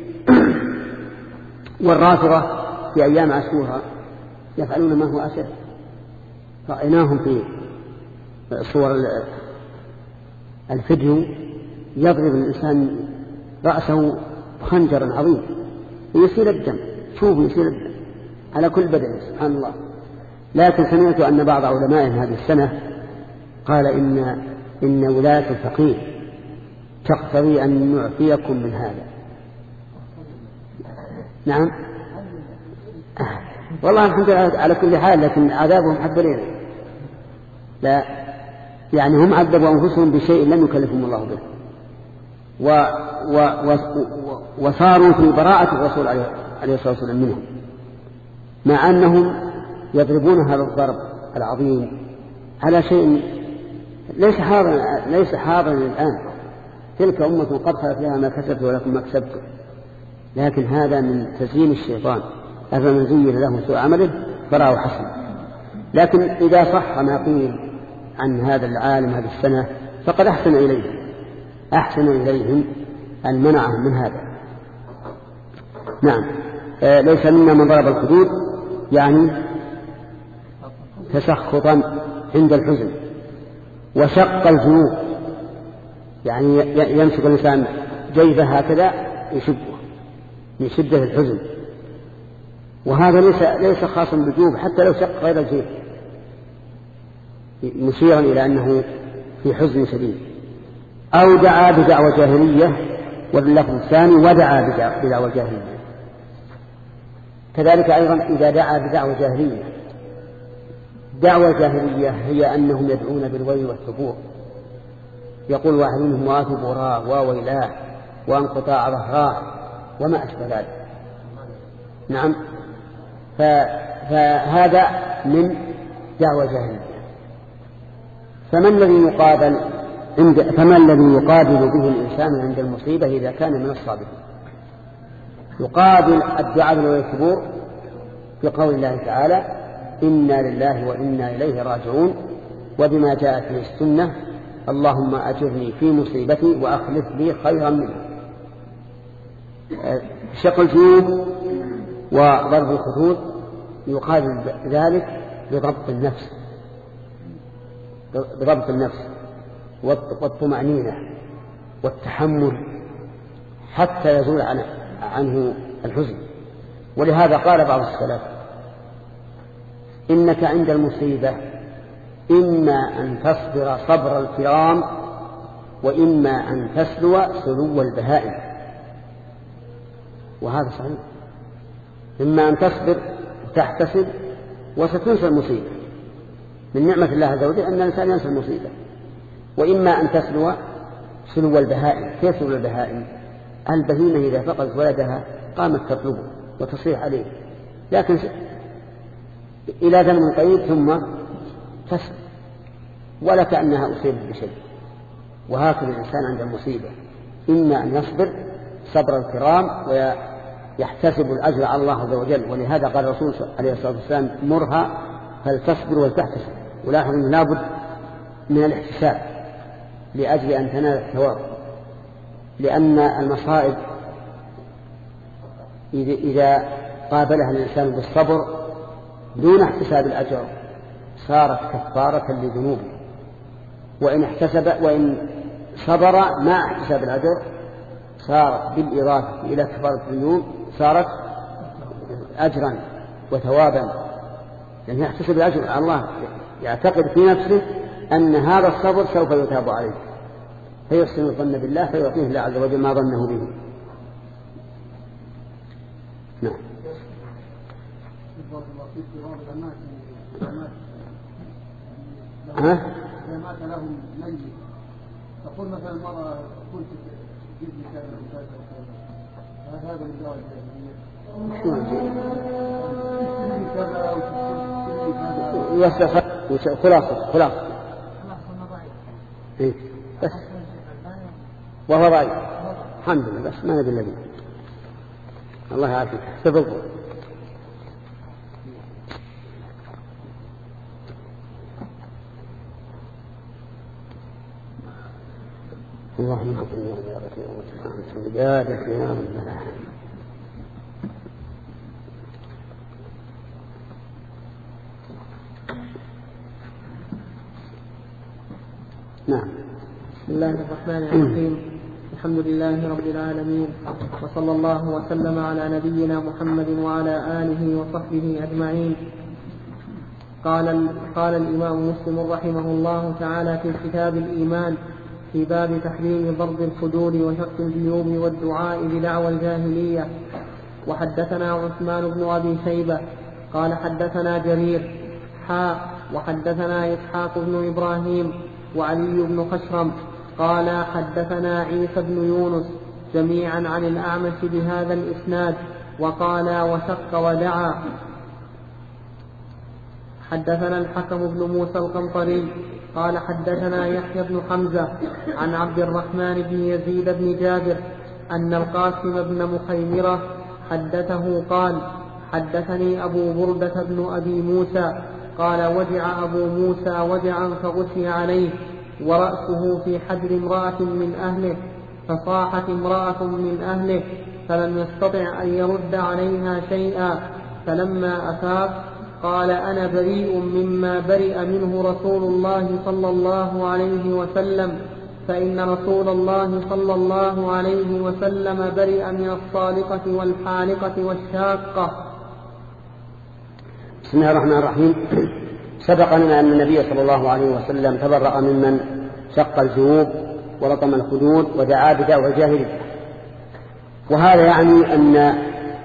والرافضة في أيام عاشوراء يفعلون ما هو أشد، رأيناهم في صور الفيديو يضرب الإنسان رأسه بخنجر عظيم ويسيل الدم، شوفوا يسيل الدم على كل بدن سبحان الله. لكن سمعت أن بعض علمائهم هذه السنة قال إن ولاية الفقيه تقتضي أن نعفيكم من هذا. نعم والله الحمد لله على كل حال، لكن عذابهم حب لنا. لا يعني هم عذبوا أنفسهم بشيء لم يكلفهم الله به، وصاروا في براءة الرسول عليه الصلاة والسلام منهم، مع أنهم يضربون هذا الضرب العظيم على شيء ليس حاضرا الآن. تلك أمة قد خلت لها ما كسبت ولكم ما كسبتم. لكن هذا من تزيين الشيطان، أفمن زين له سوء عمله فراه حسن. لكن إذا صح ما قيل عن هذا العالم هذه السنة فقد أحسن إليهم أن منعهم من هذا. نعم ليس منا من ضرب الخدود يعني تسخطا عند الحزن، وشق الجيوب يعني يمسك الإنسان جيبه هكذا يشبه من شدة الحزن، وهذا ليس خاصا بالجيوب، حتى لو شق غير الجيب مشيرا إلى أنه في حزن شديد. أو دعا بدعوى جاهلية، واللفظ الثاني ودعا بدعوى جاهلية. كذلك أيضا إذا دعا بدعوى جاهلية، دعوى جاهلية هي أنهم يدعون بالويل والثبور، يقول واحد منهم واثبوراه وويلاه وانقطاع ظهراه وما أشبه ذلك. نعم فهذا من دعوى جاهلية. فما الذي يقابل به الإنسان عند المصيبة إذا كان من الصابرين؟ يقابل الدعاء والثبور بقول الله تعالى إنا لله وإنا إليه راجعون، وبما جاءت في السنة اللهم أجرني في مصيبتي وأخلف لي خيرا منها. شق الجيوب وضرب الخدود يقابل ذلك بضبط النفس والطمأنينة والتحمل حتى يزول عنه الحزن. ولهذا قال بعض السلف إنك عند المصيبة إما أن تصبر صبر الكرام وإما أن تسلو سلو البهائم. وهذا صحيح، إما أن تصبر وتحتسب وستنسى المصيبة من نعمة الله عز وجل أن الإنسان ينسى المصيبة، وإما أن تسلو سلو البهائم. كيف سلو البهائم؟ البهيمة إذا فقدت ولدها قامت تطلبه وتصيح عليه، لكن إلى زمن قريب ثم تسلم ولا كأنها أصيبت بشيء. وهكذا الإنسان عند المصيبة إما أن يصبر صبر الكرام ويحتسب الأجر على الله عز وجل. ولهذا قال الرسول عليه الصلاة والسلام مرها فلتصبر ولتحتسب. ولاحظ أنه لابد من الاحتساب لأجل أن تنال الثواب، لأن المصائب إذا قابلها الإنسان بالصبر دون احتساب الأجر صارت كفارة لذنوبه، وإن صبر مع احتساب الأجر صارت بالإضافة إلى كفارة الذنوب صارت أجرا وثوابا، لأنه يحتسب الأجر على الله، يعتقد في نفسه أن هذا الصبر سوف يتاب عليه فيحسن الظن بالله فيعطيه الله عز وجل ما ظنه به. نعم. إذا مات لهم ميت تقول مثلا المرأة قلت جيب لي كذا وكذا هذا من دواء الجاهلية. خلاص إيه بس وهو ضعيف الحمد لله، بس ما ندري الذي الله يعافيك. تفضل. اللهم صل على سيدنا محمد. نعم. بسم الله الرحمن الرحيم. الحمد لله رب العالمين، وصلى الله وسلم على نبينا محمد وعلى آله وصحبه أجمعين. قال الإمام مسلم رحمه الله تعالى في كتاب الإيمان في باب تحريم ضرب الخدود وشق الجيوب والدعاء بدعوى الجاهلية. وحدثنا عثمان بن أبي شيبة قال حدثنا جرير وحدثنا إسحاق بن إبراهيم وعلي بن خشرم قال حدثنا عيسى بن يونس جميعا عن الأعمش بهذا الإسناد وقال وشق ودعا. حدثنا الحكم بن موسى القنطري قال حدثنا يحيى بن حمزة عن عبد الرحمن بن يزيد بن جابر أن القاسم بن مخيمرة حدثه قال حدثني أبو بردة بن أبي موسى قال وجع أبو موسى وجعا فغشي عليه ورأسه في حجر امرأة من أهله، فصاحت امرأة من أهله فلم يستطع أن يرد عليها شيئا، فلما أفاق قال أنا بريء مما برئ منه رسول الله صلى الله عليه وسلم، فإن رسول الله صلى الله عليه وسلم برئ من الصالقة والحالقة والشاقة. بسم الله الرحمن الرحيم. سبق لنا أن النبي صلى الله عليه وسلم تبرأ ممن شق الجيوب ولطم الخدود ودعا بدعوى الجاهلية، وهذا يعني أن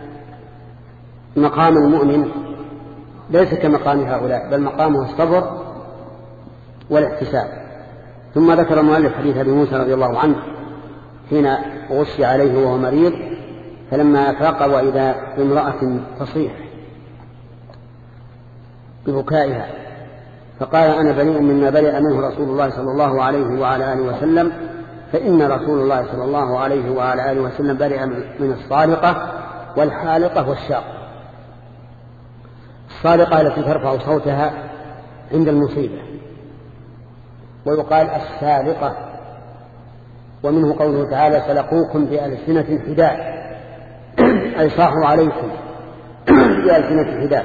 مقام المؤمن ليس كمقام هؤلاء، بل مقامه الصبر والاحتساب. ثم ذكر المؤلف حديث أبي موسى رضي الله عنه حين غشي عليه وهو مريض فلما أفاق وإذا بامرأة تصيح ببكائها فقال أنا بريء مما برئ منه رسول الله صلى الله عليه وعلى آله وسلم، فإن رسول الله صلى الله عليه وعلى آله وسلم برئ من الصالقة والحالقة والشاقة. الصالقة التي ترفع صوتها عند المصيبة، ويقال السالقة، ومنه قوله تعالى سلقوكم بألسنة حداد أي صاحوا عليكم بألسنة حداد.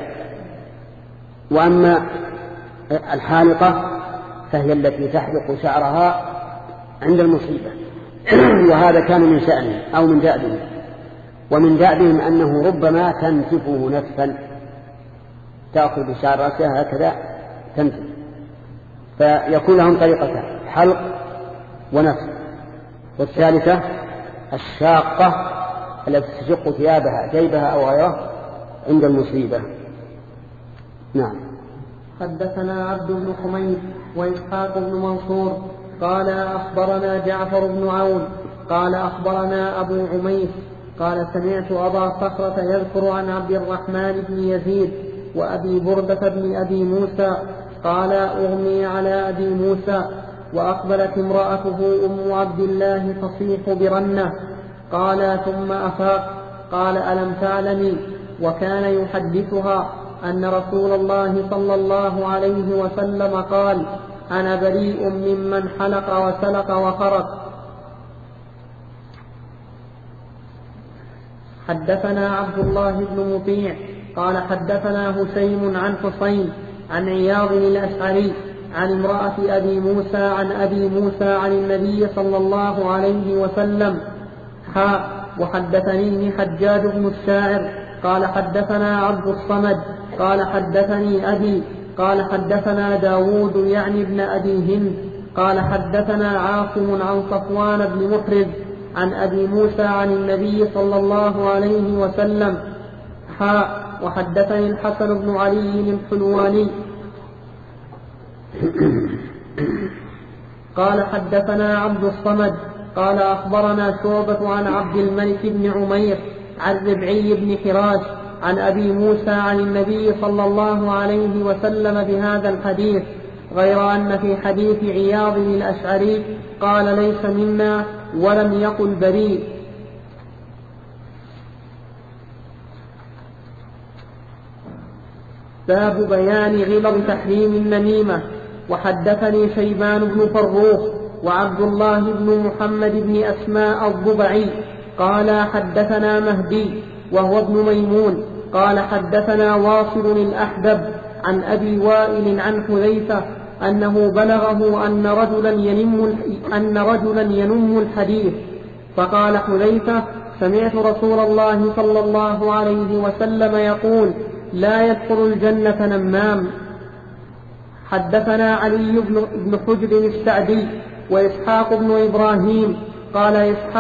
وأما الحالقة فهي التي تحلق شعرها عند المصيبة، وهذا كان من شأنه أو من دأبهم، ومن دأبهم أنه ربما تنتفه نتفا، تأخذ بشعر رأسها هكذا تنتف، فيكون لهم طريقتان حلق ونتف. والثالثة الشاقة التي تشق ثيابها جيبها أو غيره عند المصيبة. نعم. حدثنا عبد بن حميد وإسحاق بن منصور قال أخبرنا جعفر بن عون قال أخبرنا أبو عميس قال سمعت أبا صخرة يذكر عن عبد الرحمن بن يزيد وأبي بردة بن أبي موسى قال أغمي على أبي موسى وأقبلت امرأته أم عبد الله تصيح برنة. قال ثم أفاق. قال ألم تعلمي؟ وكان يحدثها أن رسول الله صلى الله عليه وسلم قال أنا بريء ممن حلق وسلق وخرق. حدثنا عبد الله بن مطيع قال حدثنا هشيم عن حصين عن عياض الأشعري عن امرأة أبي موسى عن أبي موسى عن النبي صلى الله عليه وسلم. وحدثني حجاج بن الشاعر قال حدثنا عبد الصمد قال حدثني أبي قال حدثنا داود يعني ابن أبي هند قال حدثنا عاصم عن صفوان بن محرز عن أبي موسى عن النبي صلى الله عليه وسلم. وحدثني الحسن بن علي الحلواني قال حدثنا عبد الصمد قال أخبرنا شعبة عن عبد الملك بن عمير عن ربعي بن حراش عن أبي موسى عن النبي صلى الله عليه وسلم بهذا الحديث، غير أن في حديث عياض الأشعري قال ليس منا ولم يقل بريء. باب بيان غلظ تحريم النميمة. وحدثني شيبان بن فروخ وعبد الله بن محمد بن أسماء الضبعي قال حدثنا مهدي وهو ابن ميمون قال حدثنا واصل الأحدب عن أبي وائل عن حذيفة أنه بلغه أن رجلا ينم الحديث، فقال حذيفة سمعت رسول الله صلى الله عليه وسلم يقول لا يدخل الجنة نمام. حدثنا علي بن حجر السعدي وإسحاق بن إبراهيم قال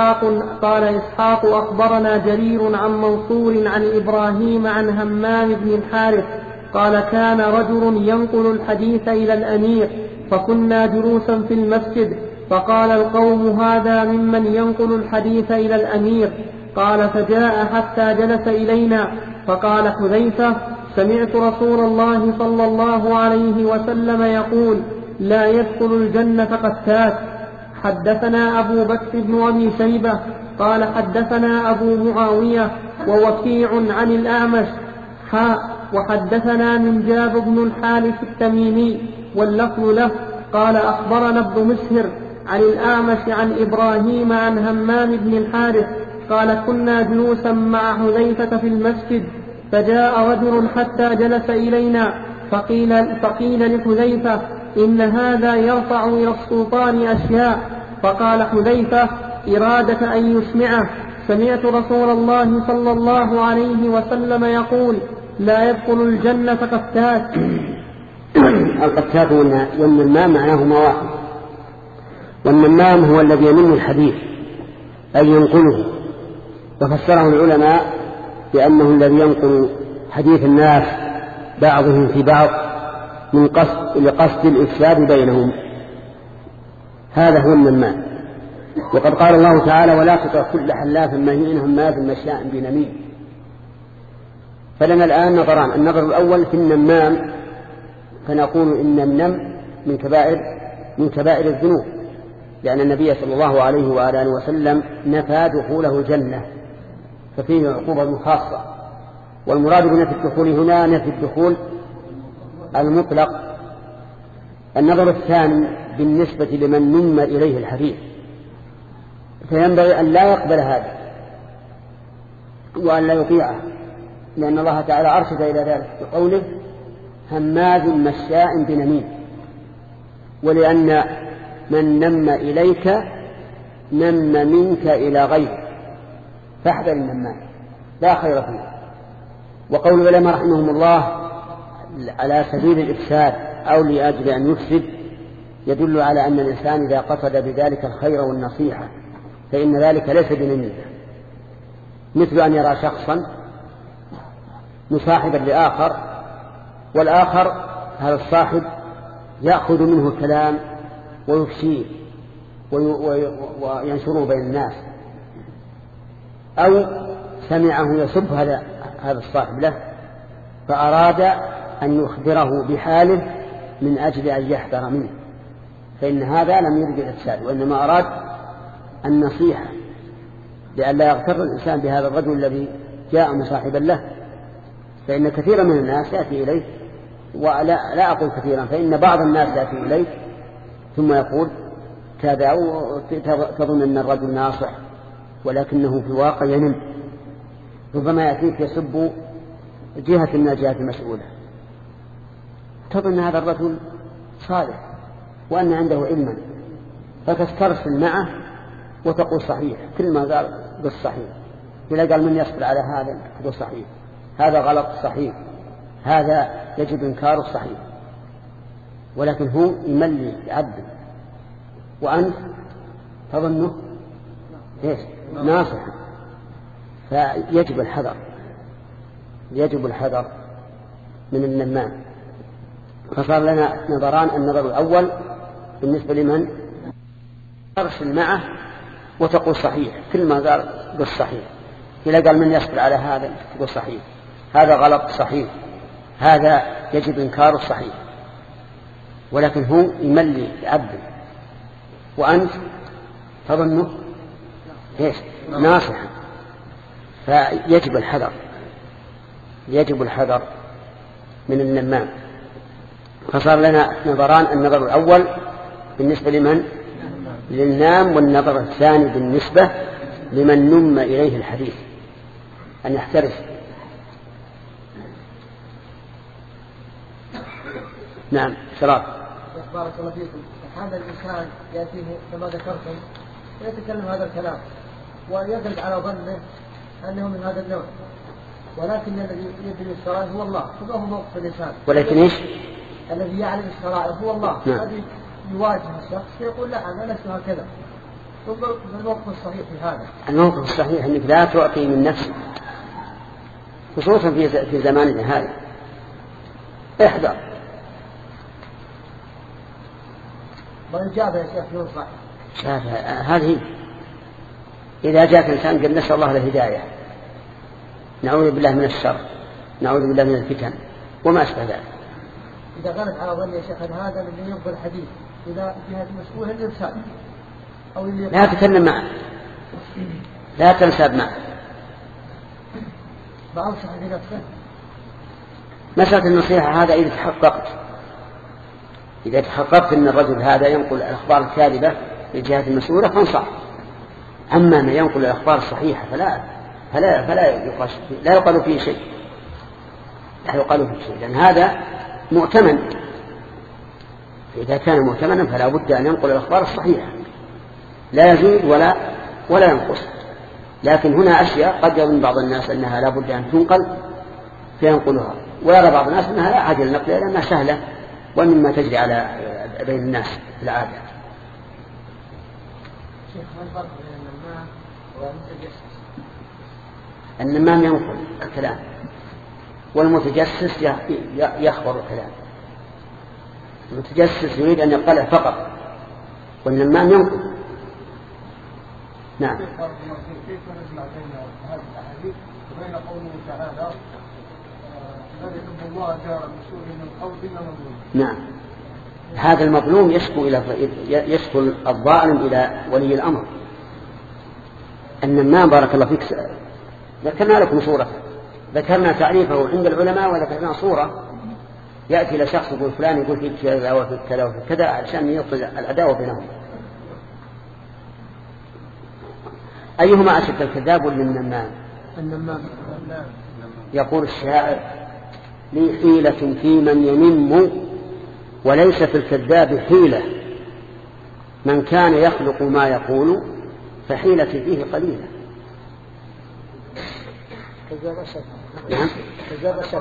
إسحاق أخبرنا جرير عن منصور عن إبراهيم عن همام بن الحارث قال كان رجل ينقل الحديث إلى الأمير فكنا جلوسا في المسجد فقال القوم هذا ممن ينقل الحديث إلى الأمير. قال فجاء حتى جلس إلينا فقال حذيفة سمعت رسول الله صلى الله عليه وسلم يقول لا يدخل الجنة قتات. حدثنا أبو بكر بن أبي شيبة قال حدثنا أبو معاوية ووكيع عن الأعمش وحدثنا من جاب بن الحارث التميمي واللفظ له قال أخبرنا ابن مسهر عن الأعمش عن إبراهيم عن همام بن الحارث قال كنا جلوسا مع حذيفة في المسجد فجاء رجل حتى جلس إلينا فقيل لحذيفة إن هذا يرفع إلى السلطان أشياء، فقال حذيفة إرادة أن يسمعه سمعت رسول الله صلى الله عليه وسلم يقول لا يدخل الجنة قتات. القتات والنمام معناهما واحد، والنمام هو الذي ينم الحديث أي ينقله، وفسره العلماء بأنه الذي ينقل حديث الناس بعضهم في بعض من لقصد الإفساد بينهم، هذا هو النمام. وقد قال الله تعالى ولا تطع كل حلاف مهين هماز مشاء بنميم. فلنا الآن نظران، النظر الأول في النمام فنقول إن النم من كبائر الذنوب، لأن النبي صلى الله عليه وآله وسلم نفى دخوله الجنة ففيه عقوبة خاصة، والمراد بنفي الدخول هنا نفي الدخول المطلق. النظر الثاني بالنسبة لمن نم إليه الحديث فينبغي أن لا يقبل هذا وأن لا يطيعه، لأن الله تعالى أرشد إلى ذلك بقوله هماز مشاء بنميم، ولأن من نم إليك نم منك إلى غيرك فاحذر النمام لا خير فيه. وقول العلماء رحمهم الله على سبيل الإفساد أو لأجل أن يفسد يدل على أن الإنسان إذا قصد بذلك الخير والنصيحة فإن ذلك ليس بنميمة، مثل أن يرى شخصا مصاحبا لآخر والآخر هذا الصاحب يأخذ منه الكلام ويفشيه وينشره بين الناس، أو سمعه يسب هذا الصاحب له فأراد أن يخبره بحاله من أجل أن يحذر منه، فإن هذا لم يرد الإفساد، وإنما أراد النصيحة لأن لا يغتر الإنسان بهذا الرجل الذي جاء مصاحبا له. فإن كثيرا من الناس يأتي إليه، ولا أقول كثيرا، فإن بعض الناس يأتي إليه ثم يقول كذا، تظن أن الرجل ناصح ولكنه في الواقع ينم. ربما يأتيك يسب جهة من الجهات المسؤولة، تظن هذا الرجل صالح وأن عنده علما، فتسترسل معه وتقول صحيح، كل ما قال صحيح. إذا قال من يصبر على هذا تقول صحيح، هذا غلط صحيح، هذا يجب إنكاره صحيح، ولكن هو يملي يعدل وأنت تظنه ناصحا. فيجب الحذر، يجب الحذر من النمام. فصار لنا نظران: النظر الأول بالنسبة لمن ترسل معه وتقول صحيح، كل ما قال صحيح. إذا قال من يصبر على هذا تقول صحيح، هذا غلط صحيح، هذا يجب إنكاره صحيح، ولكن هو يملي يعدل وأنت تظنه ناصحا. فيجب الحذر، يجب الحذر من النمام. فصار لنا نظران: النظر الأول بالنسبة لمن للنام، والنظر الثاني بالنسبة لمن نم إليه الحديث أن يحترس. نعم. شراب. بارك الله فيكم. هذا الإنسان يأتيه كما ذكرتم ويتكلم هذا الكلام ويغلب على ظنه أنه من هذا النوع، ولكن الذي يدري السرائر هو الله، فما هو موقف الإنسان؟ ولكن إيش؟ الذي يعلم السرائر هو الله. نعم. هذه يواجه الشخص فيقول لا أنا لست هكذا. ثم الموقف الصحيح في هذا؟ الموقف الصحيح أنك لا تعطي من نفسك، خصوصا في زماننا هذا. احذر. والإجابة يا شيخ ينصح. هذه إذا جاءك إنسان قد نسأل الله الهداية، نعوذ بالله من الشر، نعوذ بالله من الفتن وما أشبه ذلك. إذا غلب على ظن يا شيخ هذا من ينقل الحديث إذا جهة مسؤولة الإرسال أو اللي لا تتكلم معه، لا تنسب معه، بأنصح بنفسه. مسألة النصيحة هذا إذا تحققت أن الرجل هذا ينقل الأخبار الكاذبة للجهات المسؤولة فانصح. أما ما ينقل الأخبار الصحيحة فلا يقال فيه شيء، لا يقال فيه شيء، لأن هذا مؤتمن. إذا كان مؤتمنا فلا بد أن ينقل الأخبار الصحيحة، لا يزيد ولا ينقص. لكن هنا أشياء قد يظن بعض الناس أنها لا بد أن تنقل فينقلها، ويرى بعض الناس أنها لا عاجل نقلها لأنها سهلة ومما تجري على بين الناس في العادة. النمام ينقل الكلام، والمتجسس يخبر الكلام. المتجسس يريد أن يقلع فقط، والنمام ينقل. نعم. كيف نجمع بين هذه الأحاديث وبين قوله تعالى لا يحب الله جار بسوء من قول إلا مظلوم؟ نعم. هذا المظلوم يشكو الظالم إلى ولي الأمر. النمام بارك الله فيك ذكرنا لكم صورة، ذكرنا تعريفه عند العلماء وذكرنا صورة. يأتي إلى شخص يقول فلان يقول فيك كذا وفيك كذا وفيك كذا علشان يوصل العداوة بينهم. أيهما أشد، الكذاب ولا النمام؟ النمام. يقول الشاعر: لي حيلة في من ينم وليس في الكذاب حيلة، من كان يخلق ما يقول فحيلتي فيه قليلة. كذاب أشد. نعم. كذاب أشد.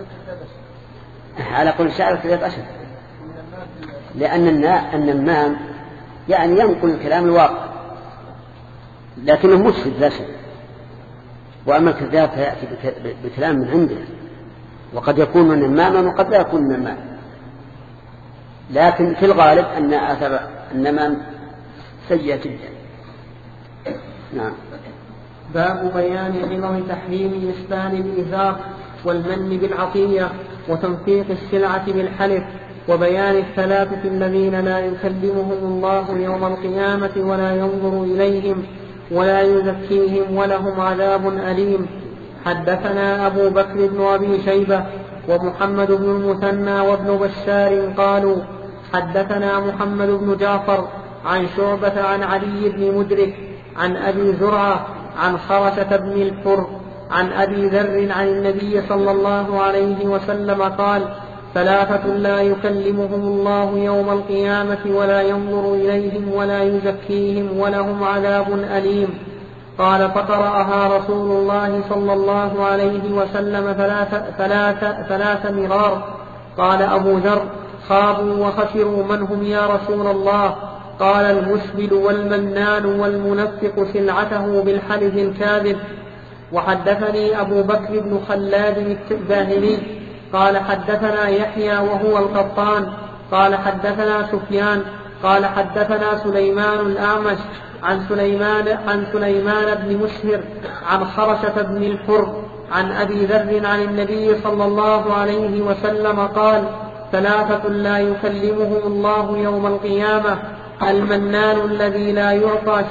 على كل شاعر كذاب أشد، لأن النمام يعني ينقل الكلام الواقع لكنه مفسد لا شيء، وأما الكذاب فيأتي بكلام من عنده، وقد يكون نماما وقد لا يكون نماما، لكن في الغالب أن أثر النمام سيء جدا. نعم. باب بيان عظم تحريم إسبال الإزار والمن بالعطية وتنفيق السلعة بالحلف وبيان الثلاثة الذين لا يكلمهم الله يوم القيامة ولا ينظر إليهم ولا يزكيهم ولهم عذاب أليم. حدثنا أبو بكر بن أبي شيبة ومحمد بن المثنى وابن بشار قالوا حدثنا محمد بن جعفر عن شعبة عن علي بن مدرك عن أبي زرعة عن خرشة بن الحر عن أبي ذر عن النبي صلى الله عليه وسلم قال ثلاثة لا يكلمهم الله يوم القيامة ولا ينظر إليهم ولا يزكيهم ولهم عذاب أليم. قال فقرأها رسول الله صلى الله عليه وسلم ثلاث مرار. قال أبو ذر خابوا وخسروا من هم يا رسول الله؟ قال المسبل والمنان والمنفق سلعته بالحلف الكاذب. وحدثني أبو بكر بن خلاد الباهلي قال حدثنا يحيى وهو القطان قال حدثنا سفيان قال حدثنا سليمان الأعمش عن سليمان بن مسهر عن خرشة بن الحر عن أبي ذر عن النبي صلى الله عليه وسلم قال ثلاثة لا يكلمهم الله يوم القيامة المنان الذي لا يعطي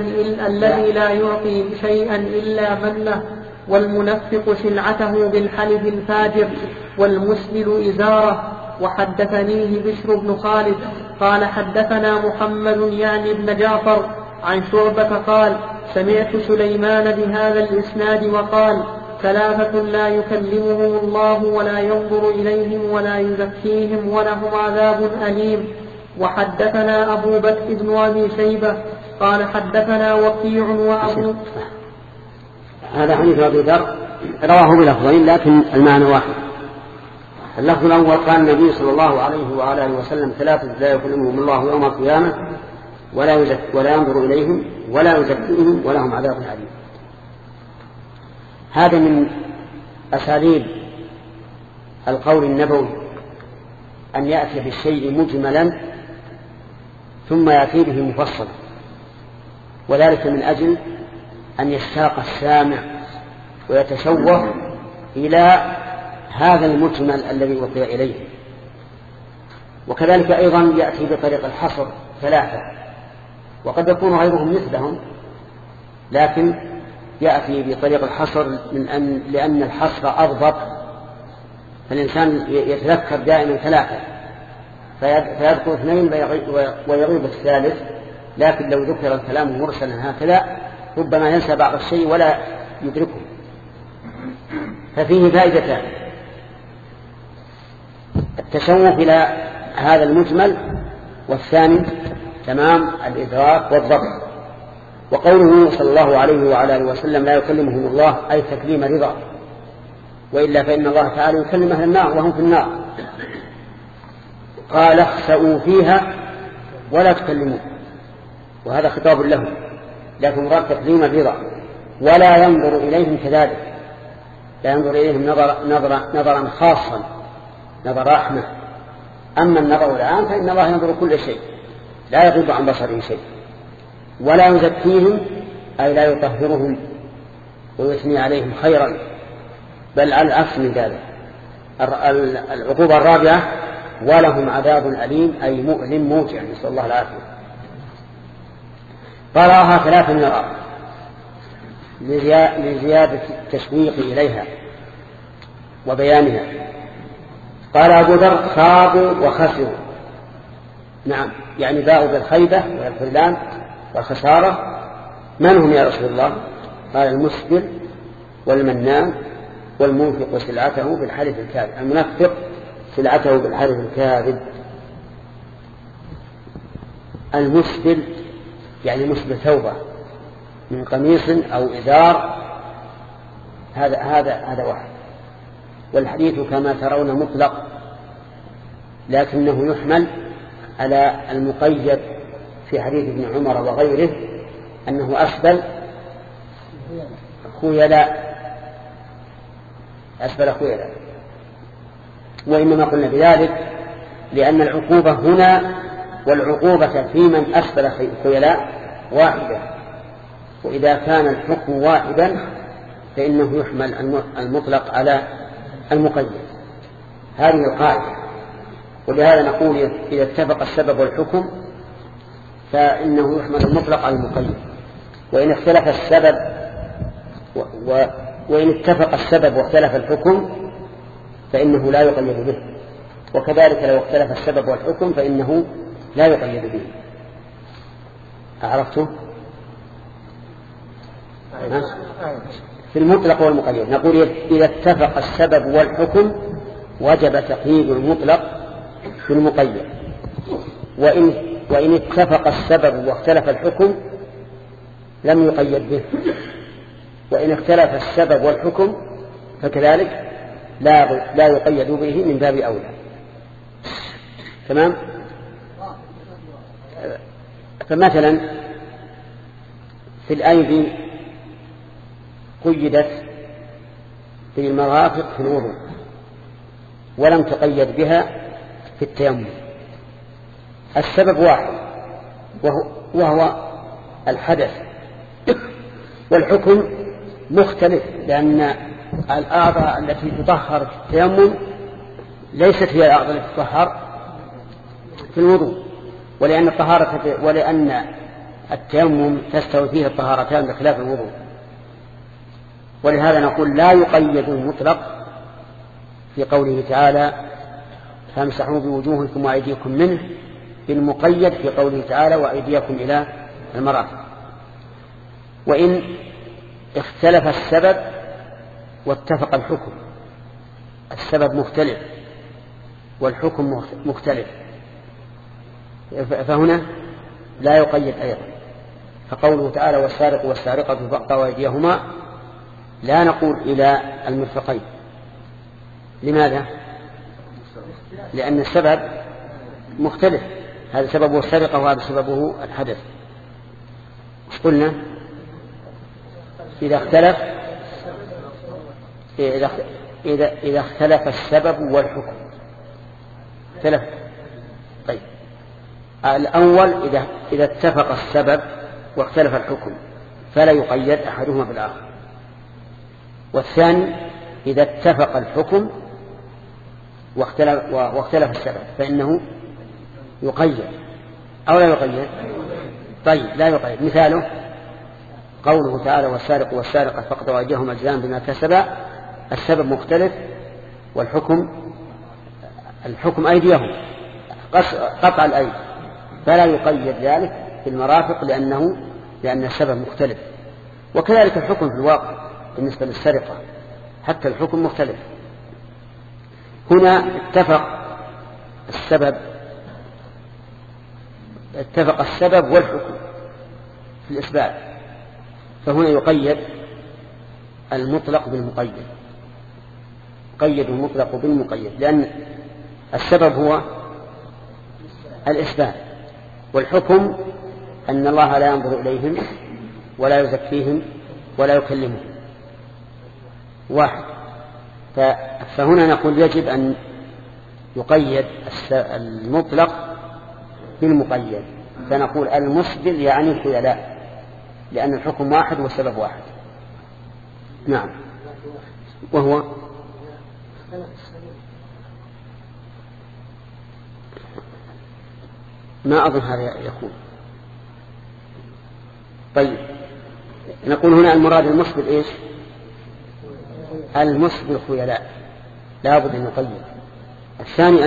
شيئا إلا منه والمنفق سلعته بالحلف الفاجر والمسبل إزاره. وحدثنيه بشر بن خالد قال حدثنا محمد يعني بن جعفر عن شعبة قال سمعت سليمان بهذا الإسناد وقال ثلاثة لا يكلمهم الله ولا ينظر إليهم ولا يزكيهم ولهم عذاب أليم. وحدثنا أبو بكر بن أبي شيبة قال حدثنا وكيع وأبو هذا حديث أبي ذر رواه بلفظين لكن المعنى واحد. اللفظ الأول قال النبي صلى الله عليه وعلى آله وسلم ثلاثة لا يكلمهم الله يوم القيامة ولا ينظر إليهم ولا يزكيهم ولهم عذاب أليم. هذا من أساليب القول النبوي أن يأتي بالشيء مجملا ثم يأتي به مفصلا، وذلك من أجل أن يشتاق السامع ويتشوق إلى هذا المجمل الذي وقع إليه. وكذلك أيضا يأتي بطريق الحصر ثلاثة، وقد يكون غيرهم مثلهم، لكن يأتي بطريق الحصر لأن الحصر أضبط، فالإنسان يتذكر دائما ثلاثة فيذكر اثنين ويغيب الثالث. لكن لو ذكر الكلام مرسلا هكذا ربما ينسى بعض الشيء ولا يدركه. ففيه فائدتان: التشوق إلى هذا المجمل، والثاني تمام الإدراك والضبط. وقوله صلى الله عليه وعلى آله وسلم لا يكلمهم الله أي تكليم رضا، وإلا فإن الله تعالى يكلم أهل النار وهم في النار. قال اخسئوا فيها ولا تكلموا، وهذا خطاب لهم، لكن مراد تكليم الرضا. ولا ينظر إليهم كذلك، لا ينظر إليهم نظرا خاصا، نظر رحمة. أما النظر العام فإن الله ينظر كل شيء لا يغيب عن بصره شيء. ولا يزكيهم أي لا يطهرهم ويثني عليهم خيرا، بل على العكس من ذلك. العقوبة الرابعة ولهم عذاب أليم أي مؤلم موجع، نسأل الله العافية. قرأها 3 مرات لزيادة التشويق إليها وبيانها. قال أبو ذر خابوا وخسروا، نعم يعني باءوا بالخيبة والخذلان والخسارة. من هم يا رسول الله؟ قال المسبل والمنان والمنفق سلعته بالحلف الكاذب. المنفق سلعته بالحلف الكاذب. المسبل يعني مسبل ثوبة من قميص أو إزار، هذا واحد. والحديث كما ترون مطلق، لكنه يحمل على المقيد في حديث ابن عمر وغيره أنه أسبل خيلاء، أسبل خيلاء. وإنما قلنا بذلك لأن العقوبة هنا والعقوبة في من أسبل خيلاء واحدة، وإذا كان الحكم واحدا فإنه يحمل المطلق على المقيد. هذه القاعدة. ولهذا نقول إذا اتفق السبب والحكم فإنه يحمل المطلق على المقيد، وإن اختلف السبب وإن اتفق السبب واختلف الحكم فإنه لا يقيد به، وكذلك لو اختلف السبب والحكم فإنه لا يقيد به. أعرفته؟ في المطلق والمقيد نقول إذا اتفق السبب والحكم وجب تقييد المطلق في المقيد، وإن اتفق السبب واختلف الحكم لم يقيد به، وإن اختلف السبب والحكم فكذلك لا يقيد به من باب أولى. تمام؟ فمثلا في الأيدي قيدت بالمرافق في الوضوء ولم تقيد بها في التيمم. السبب واحد وهو الحدث، والحكم مختلف، لأن الأعضاء التي تطهر في التيمم ليست هي الأعضاء التي تطهر في الوضوء، ولأن التيمم تستوي فيه الطهارتان بخلاف الوضوء. ولهذا نقول لا يقيد المطلق في قوله تعالى فامسحوا بوجوهكم وأيديكم منه، بالمقيد في قوله تعالى وأيديكم إلى المرافق. وإن اختلف السبب واتفق الحكم، السبب مختلف والحكم مختلف، فهنا لا يقيد أيضا. فقوله تعالى والسارق والسارقة فاقطعوا أيديهما لا نقول إلى المرفقين. لماذا؟ لأن السبب مختلف، هذا سببه السرقة وهذا سببه الحدث. قلنا إذا اختلف السبب والحكم اختلف. طيب الأول إذا اتفق السبب واختلف الحكم فلا يقيد أحدهما بالآخر، والثاني إذا اتفق الحكم واختلف السبب فإنه يقيد أو لا يقيد. طيب لا يقيد. مثاله قوله تعالى والسارق والسارقة فاقطعوا أيديهما جزاء بما كسبا، السبب مختلف والحكم أيديهم قطع الأيدي، فلا يقيد ذلك في المرافق لأن السبب مختلف. وكذلك الحكم في الواقع بالنسبة للسرقة حتى الحكم مختلف. هنا اتفق السبب والحكم في الإثبات، فهنا يقيد المطلق بالمقيد، قيد المطلق بالمقيد، لأن السبب هو الإثبات، والحكم أن الله لا ينظر إليهم ولا يزكيهم ولا يكلمهم واحد. فهنا نقول يجب أن يقيد المطلق بالمقيد، فنقول المسبل يعني الخيلاء، لأن الحكم واحد والسبب واحد. نعم. وهو ما أظن هذا يكون. طيب نقول هنا المراد المسبل إيش؟ المسبل خيلاء لا بد أن يقيد. الثاني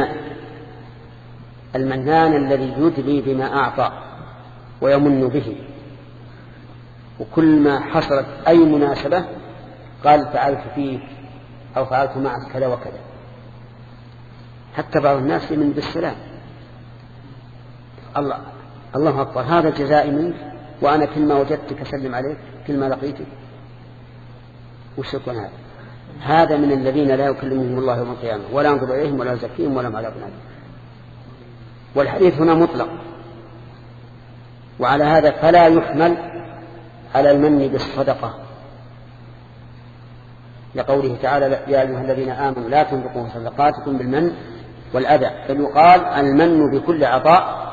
المنان الذي يدلي بما أعطى ويمن به، وكل ما حصلت أي مناسبة قال فعلت فيك أو فعلت معك كذا وكذا. حتى بعض الناس يمن بالسلام، الله أكبر هذا جزائي منك، وأنا كل ما وجدتك أسلم عليك كل ما لقيتك. وش يكون هذا من الذين لا يكلمهم الله يوم القيامة ولا ينظر إليهم ولا يزكيهم ولا عذاب أليم. والحديث هنا مطلق، وعلى هذا فلا يحمل على المن بالصدقة، لقوله تعالى يا أيها الذين آمنوا لا تنفقوا صدقاتكم بالمن والأذى، بل يقال المن بكل عطاء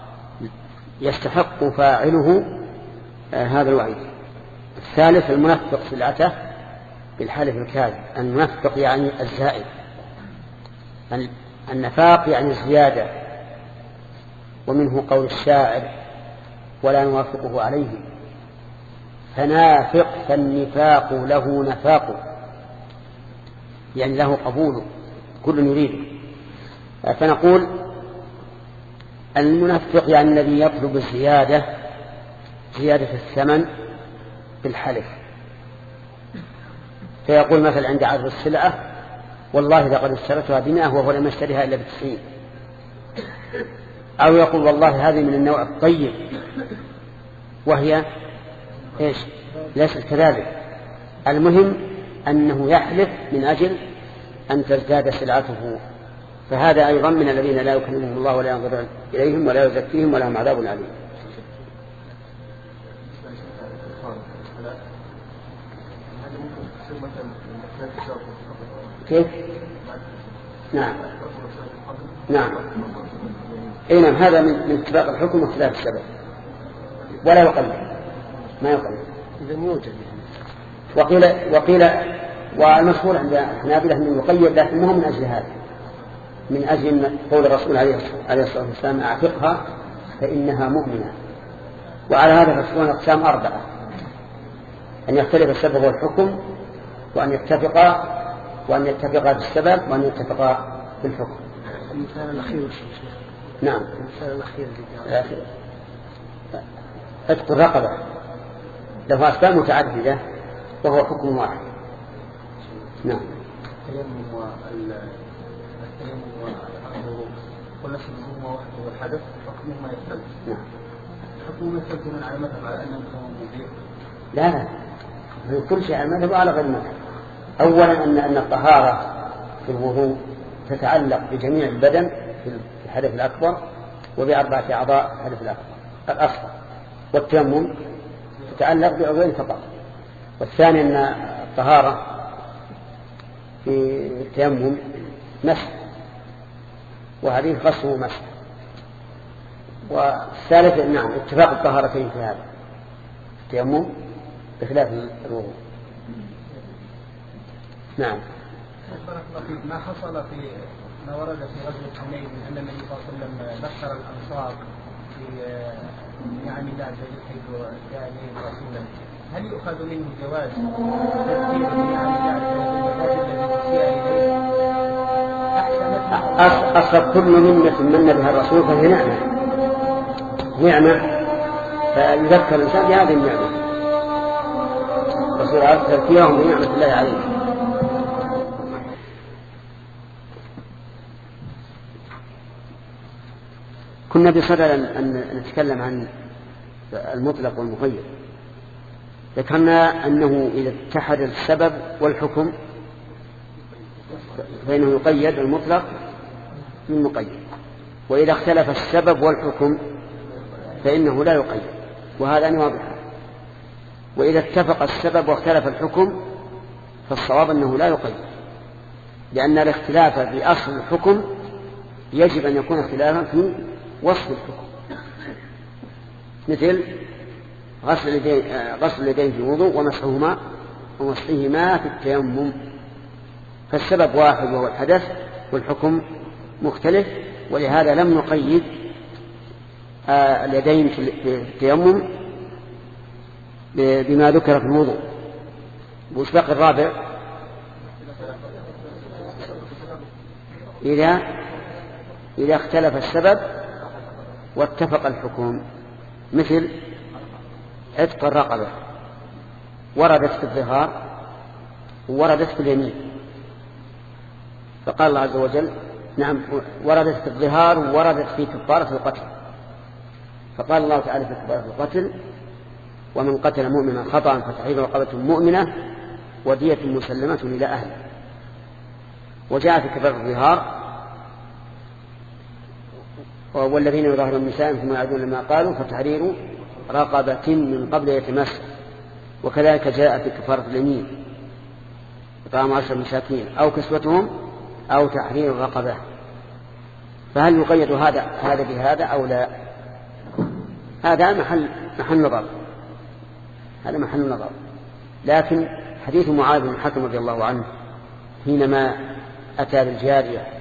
يستحق فاعله هذا الوعيد. الثالث المنفق بالحلف الكاذب. المنفق يعني الزائد النفاق يعني الزيادة، ومنه قول الشاعر ولا نوافقه عليه فنافق فالنفاق له نفاق، يعني له قبول كل يريد. فنقول المنفق يعني الذي يطلب زيادة الثمن بالحلف، فيقول مثلا عند عرض السلعة والله لقد اشتريتها ب100 وهو لم يشتريها إلا ب90، أو يقول والله هذه من النوع الطيب وهي إيش ليست كذلك. المهم أنه يحلف من أجل أن تزداد سلعته، فهذا أيضا من الذين لا يكلمهم الله ولا ينظر إليهم ولا يزكيهم ولهم عذاب عليم. كيف؟ نعم نعم أي نعم، هذا من اتفاق الحكم واختلاف السبب، ولا يقلل ما يقلل إذا يوجد. وقيل والمشهور عند الحنابلة أنه يقيد، لكن مهم من أجل هذا، من أجل قول الرسول عليه الصلاة والسلام أعتقها فإنها مؤمنة. وعلى هذا فتكون أقسام 4، أن يختلف السبب والحكم، وأن يتفقا بالسبب، وأن يتفقا بالحكم. المثال الأخير نعم المثال الأخير عتق الرقبة له أسباب متعددة وهو حكم واحد. نعم التيمم والنسبهما واحد والحدث حكمهما يختلف. نعم حكمهما يختلف من على مذهب على أنه مبيح. لا كل شيء على المذهب وعلى غير المذهب. أولا أن الطهارة في الوضوء تتعلق بجميع البدن في الحدث الأكبر وبأربعة أعضاء الحدث الأصغر، والتيمم تتعلق بعضوين فقط. والثاني أن الطهارة في التيمم مسح، وهذه غسل مسح. والثالث نعم اتفاق الطهارتين في هذا التيمم بخلاف الوضوء. نعم. ما حصل في ما ورد في غزوة حنين من أن النبي صلى الله عليه وسلم بشر الأنصار في نعم الله عز وجل حيث جاء إليهم رسولا، هل يؤخذ منه جواز تذكير بنعم الله عز وجل والرجل الذي أسيء إليه أصل كل نعمة من بها الرسول فهي نعمة فيذكر الإنسان بهذه النعمة، الرسول تذكيرهم بنعمة الله عليه. كنا بصدد أن نتكلم عن المطلق والمقيد. ذكرنا أنه إذا اتحد السبب والحكم فإنه يقيد المطلق من مقيد، وإذا اختلف السبب والحكم فإنه لا يقيد، وهذا واضح. وإذا اتفق السبب واختلف الحكم فالصواب أنه لا يقيد، لأن الاختلاف بأصل الحكم يجب أن يكون اختلافا في وصف الحكم، مثل غسل اليدين في الوضوء ومسحهما في التيمم، فالسبب واحد وهو الحدث والحكم مختلف، ولهذا لم نقيد اليدين في التيمم بما ذكر في الوضوء. وإسباق الرابع إذا اختلف السبب واتفق الحكم، مثل عتق الرقبة وردت في الظهار ووردت في اليمين، فقال الله عز وجل نعم وردت في الظهار ووردت في كفارة القتل، فقال الله تعالى في كفارة القتل ومن قتل مؤمنا خطأ فتحرير رقبة مؤمنة ودية مسلمة إلى أهله. وجاء في كفارة الظهار والذين يظاهرون النساء ثم يعودون لما قالوا فتحرير رقبة من قبل يتمس. وكذلك جاء في كفارة اليمين إطعام 10 مساكين أو كسوتهم أو تحرير رقبة. فهل يقيد هذا بهذا أو لا؟ هذا محل نظر، هذا محل نظر. لكن حديث معاذ بن الحكم رضي الله عنه حينما أتى بالجارية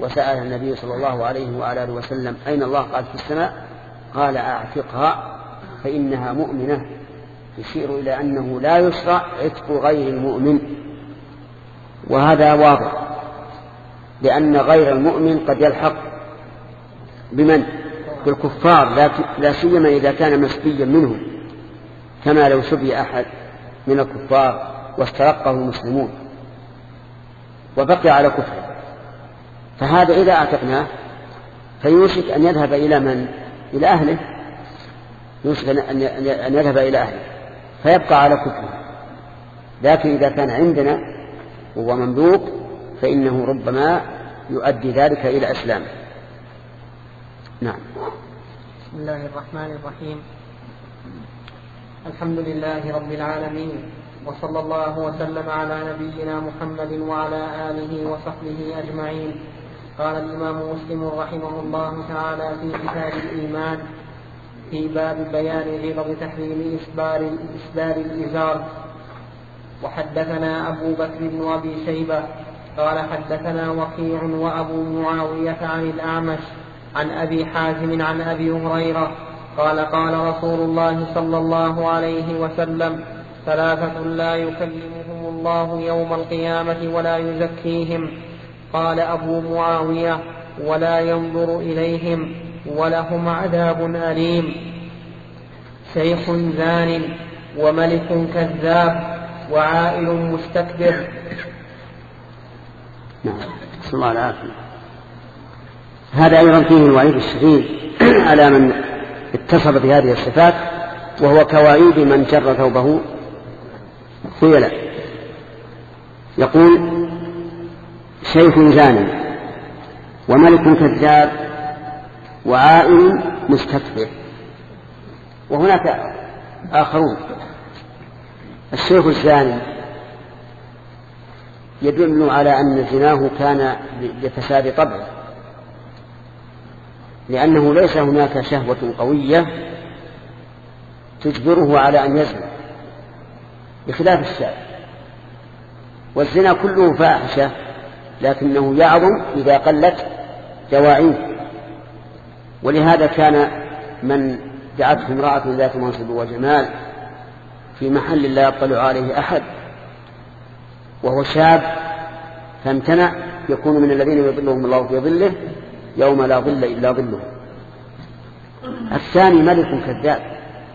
وسأل النبي صلى الله عليه وعلى آله وسلم أين الله؟ قال في السماء. قال أعتقها فإنها مؤمنة، يشير إلى أنه لا يشرع عتق غير المؤمن، وهذا واضح، لأن غير المؤمن قد يلحق بمن؟ بالكفار، لا سيما إذا كان مسبيا منهم، كما لو سبي أحد من الكفار واسترقه المسلمون وبقي على كفره، فهذا إذا أعتقناه فيوشك أن يذهب إلى من؟ إلى أهله، يوشك أن يذهب إلى أهله فيبقى على كفره. لكن إذا كان عندنا وهو مملوك فإنه ربما يؤدي ذلك إلى إسلامه. نعم. بسم الله الرحمن الرحيم. الحمد لله رب العالمين، وصلى الله وسلم على نبينا محمد وعلى آله وصحبه أجمعين. قال الإمام مسلم رحمه الله تعالى في كتاب الإيمان في باب بيان غلظ تحريم إسبال الإزار. وحدثنا أبو بكر بن أبي شيبة قال حدثنا وكيع وأبو معاوية عن الأعمش عن أبي حازم عن أبي هريرة قال قال رسول الله صلى الله عليه وسلم: ثلاثة لا يكلمهم الله يوم القيامة ولا يزكيهم. قال أبو معاوية: ولا ينظر إليهم ولهم عذاب أليم: شيخ زان وملك كذاب وعائل مستكبر. نعم. صلى الله عليه وسلم. هذا أيضا فيه الوعيد الشديد على من اتصف بهذه الصفات، وهو كوعيد من جر ثوبه خيلا. يقول: شيخ زاني وملك كذاب وعائل مستكبر. وهناك آخرون. الشيخ الزاني يدل على أن زناه كان لفساد طبعه، لأنه ليس هناك شهوة قوية تجبره على أن يزني، بخلاف الشاب. والزنا كله فاحشة، لكنه يعظم إذا قلت دواعيه. ولهذا كان من دعته امرأة ذات منصب وجمال في محل لا يطلع عليه أحد وهو شاب فامتنع، يكون من الذين يظلهم الله في ظله يوم لا ظل إلا ظله. الثاني ملك كذاب.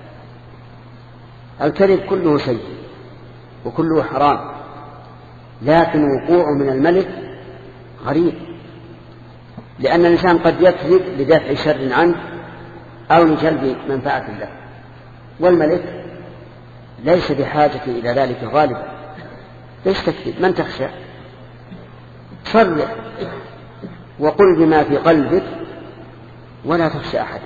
الكذب كله سيء وكله حرام، لكن وقوعه من الملك غريب، لأن الإنسان قد يكذب لدفع شر عنه أو لجلب منفعة له، والملك ليس بحاجة إلى ذلك غالبا. ليش تكذب؟ من تخشى؟ صرح وقل بما في قلبك ولا تخشى أحد.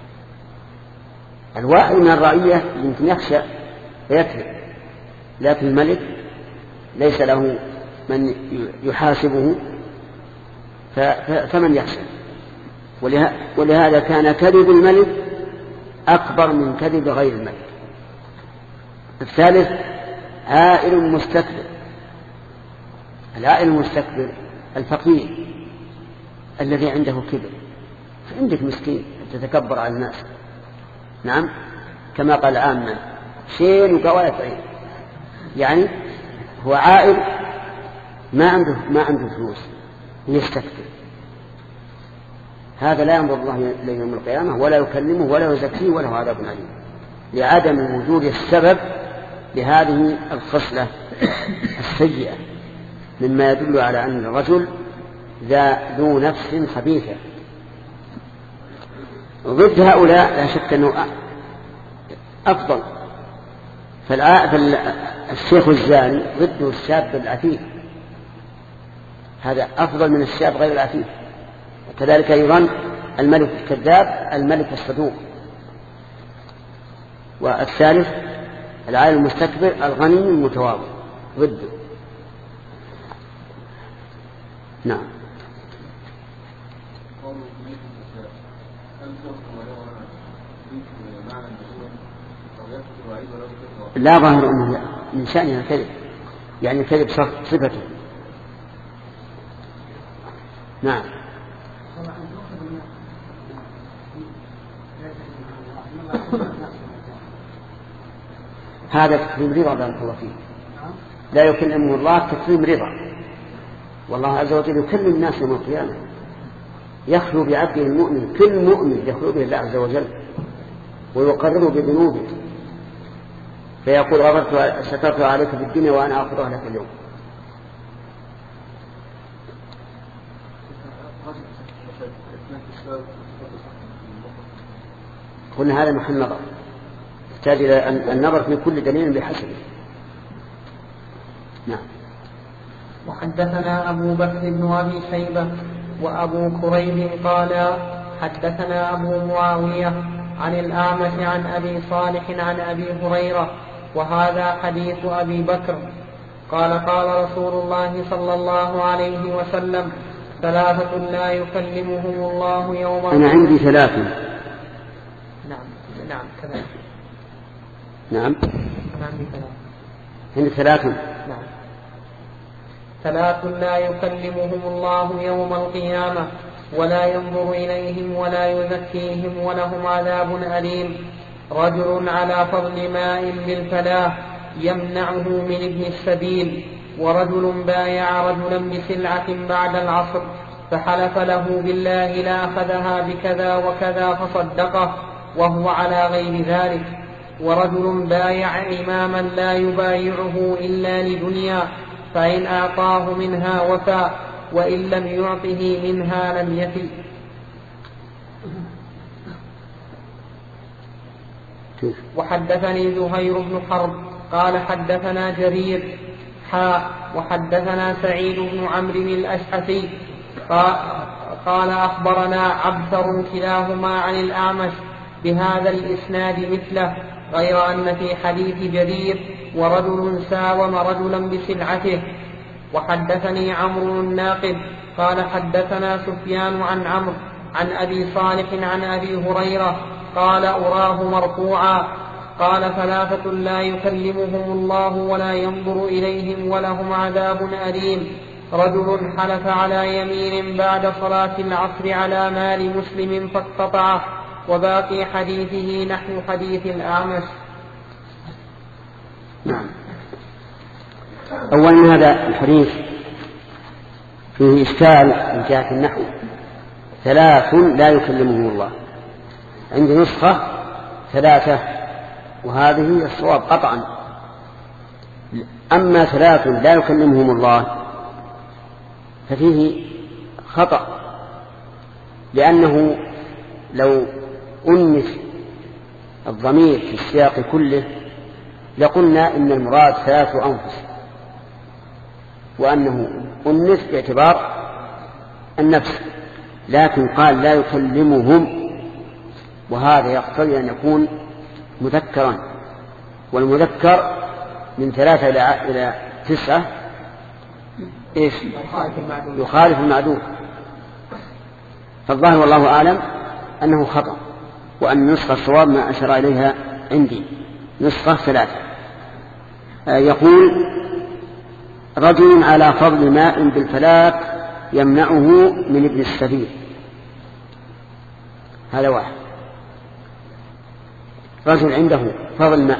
الواحد من الرعية يمكن يخشى فيكذب، لكن الملك ليس له من يحاسبه، فمن يخشى. ولهذا كان كذب الملك أكبر من كذب غير الملك. الثالث عائل مستكبر. العائل المستكبر الفقير الذي عنده كبر. عندك مسكين تتكبر على الناس، نعم، كما قال عامة: شين وقوايا عين. يعني هو عائل ما عنده فلوس يستكبر. هذا لا ينظر الله إليه يوم القيامة ولا يكلمه ولا يزكيه وله عذاب أليم، لعدم وجود السبب لهذه الخصلة السيئة، مما يدل على أن الرجل ذو نفس خبيثة. ضد هؤلاء لا شك أنه أفضل. فالشيخ الزاني ضده الشاب العفيف، هذا أفضل من الشاب غير العفيف. وكذلك أيضا الملك الكذاب الملك الصدوق. والثالث العالم المستكبر الغني المتواضع ضده. نعم. لا ظاهر أنه من شأنها الكذب، يعني الكذب صفته. نعم. هذا تكريم رضا بارك الله فيه، لا يكلمه الله تكريم رضا، والله عز وجل يكلم الناس يوم القيامة، يخلو بعبده المؤمن، كل مؤمن يخلو به الله عز وجل ويقرره بذنوبه، فيقول سترت عليك في الدنيا وأنا أغفرها لك اليوم. قلنا هذا محل نظر، يحتاج إلى النظر في كل دليل بحسبه. نعم. وحدثنا أبو بكر بن أبي شيبة وأبو كريب قال حدثنا أبو معاوية عن الأعمش عن أبي صالح عن أبي هريرة وهذا حديث أبي بكر قال قال رسول الله صلى الله عليه وسلم 3 لا يكلمهم الله يوم أنا عندي 3. نعم كذلك. نعم أنا عندي 3. عندي 3. نعم. 3 لا يكلمهم الله يوم القيامة ولا ينظر إليهم ولا يزكيهم ولهم عذاب أليم: رجل على فضل ماء بالفلاح يمنعه من ابن السبيل، ورجل بايع رجلا بسلعة بعد العصر فحلف له بالله لأخذها بكذا وكذا فصدقه وهو على غير ذلك، ورجل بايع إماما لا يبايعه إلا لدنيا فإن أعطاه منها وفى وإن لم يعطه منها لم يفي. وحدثني زهير بن حرب قال حدثنا جرير وحدثنا سعيد بن عمرو الأشعثي قال أخبرنا عبثر كلاهما عن الأعمش بهذا الإسناد مثله، غير أن في حديث جرير ورجل ساوم رجلا بسلعته. وحدثني عمرو الناقد قال حدثنا سفيان عن عمرو عن أبي صالح عن أبي هريرة قال أراه مرفوعا قال 3 لا يكلمهم الله ولا ينظر إليهم ولهم عذاب أليم: رجل حلف على يمين بعد صلاة العصر على مال مسلم فاقتطعه. وباقي حديثه نحو حديث الأعمش. نعم. أولا هذا الحديث فيه إشكال من جهة النحو: 3 لا يكلمهم الله، عندي نسخة 3 وهذه الصواب قطعا. أما 3 لا يكلمهم الله ففيه خطأ، لأنه لو أنث الضمير في السياق كله لقلنا إن المراد 3 أنفس، وأنه أنث باعتبار النفس، لكن قال لا يكلمهم، وهذا يقتضي أن يكون مذكرا، والمذكر من 3 إلى 9 إيش؟ يخالف المعدود. فالظاهر والله أعلم أنه خطأ، وأن نسخة الصواب ما أشار إليها عندي نسخة 3. يقول: رجل على فضل ماء بالفلاك يمنعه من ابن السبيل. هذا واحد. رجل عنده فضل ماء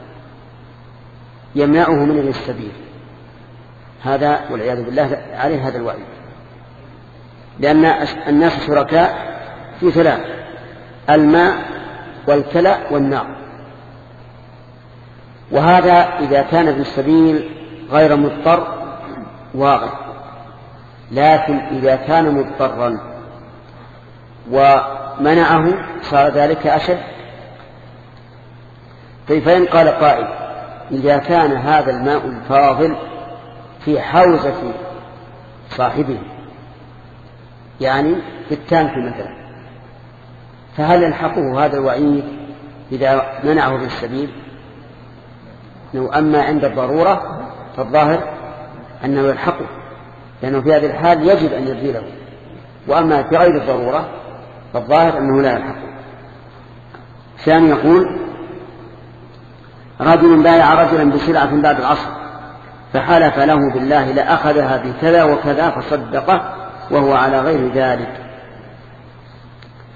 يمنعه من ابن السبيل، هذا والعياذ بالله عليه هذا الوعيد، لأن الناس شركاء في 3: الماء والكلى والنار. وهذا إذا كان ابن السبيل غير مضطر واقع، لكن إذا كان مضطرا ومنعه صار ذلك أشد. فإن قال قائل: إذا كان هذا الماء الفاضل في حوزة صاحبه، يعني في التانك مثلا، فهل يلحقه هذا الوعيد إذا منعه في السبيل؟ أما عند الضرورة فالظاهر أنه يلحقه، لأنه في هذه الحال يجب أن يبذله، وأما في غير الضرورة فالظاهر أنه لا يلحقه. ثاني يقول: رجل بايع رجلا بسلعة بعد العصر فحلف له بالله لأخذها بكذا وكذا فصدقه وهو على غير ذلك.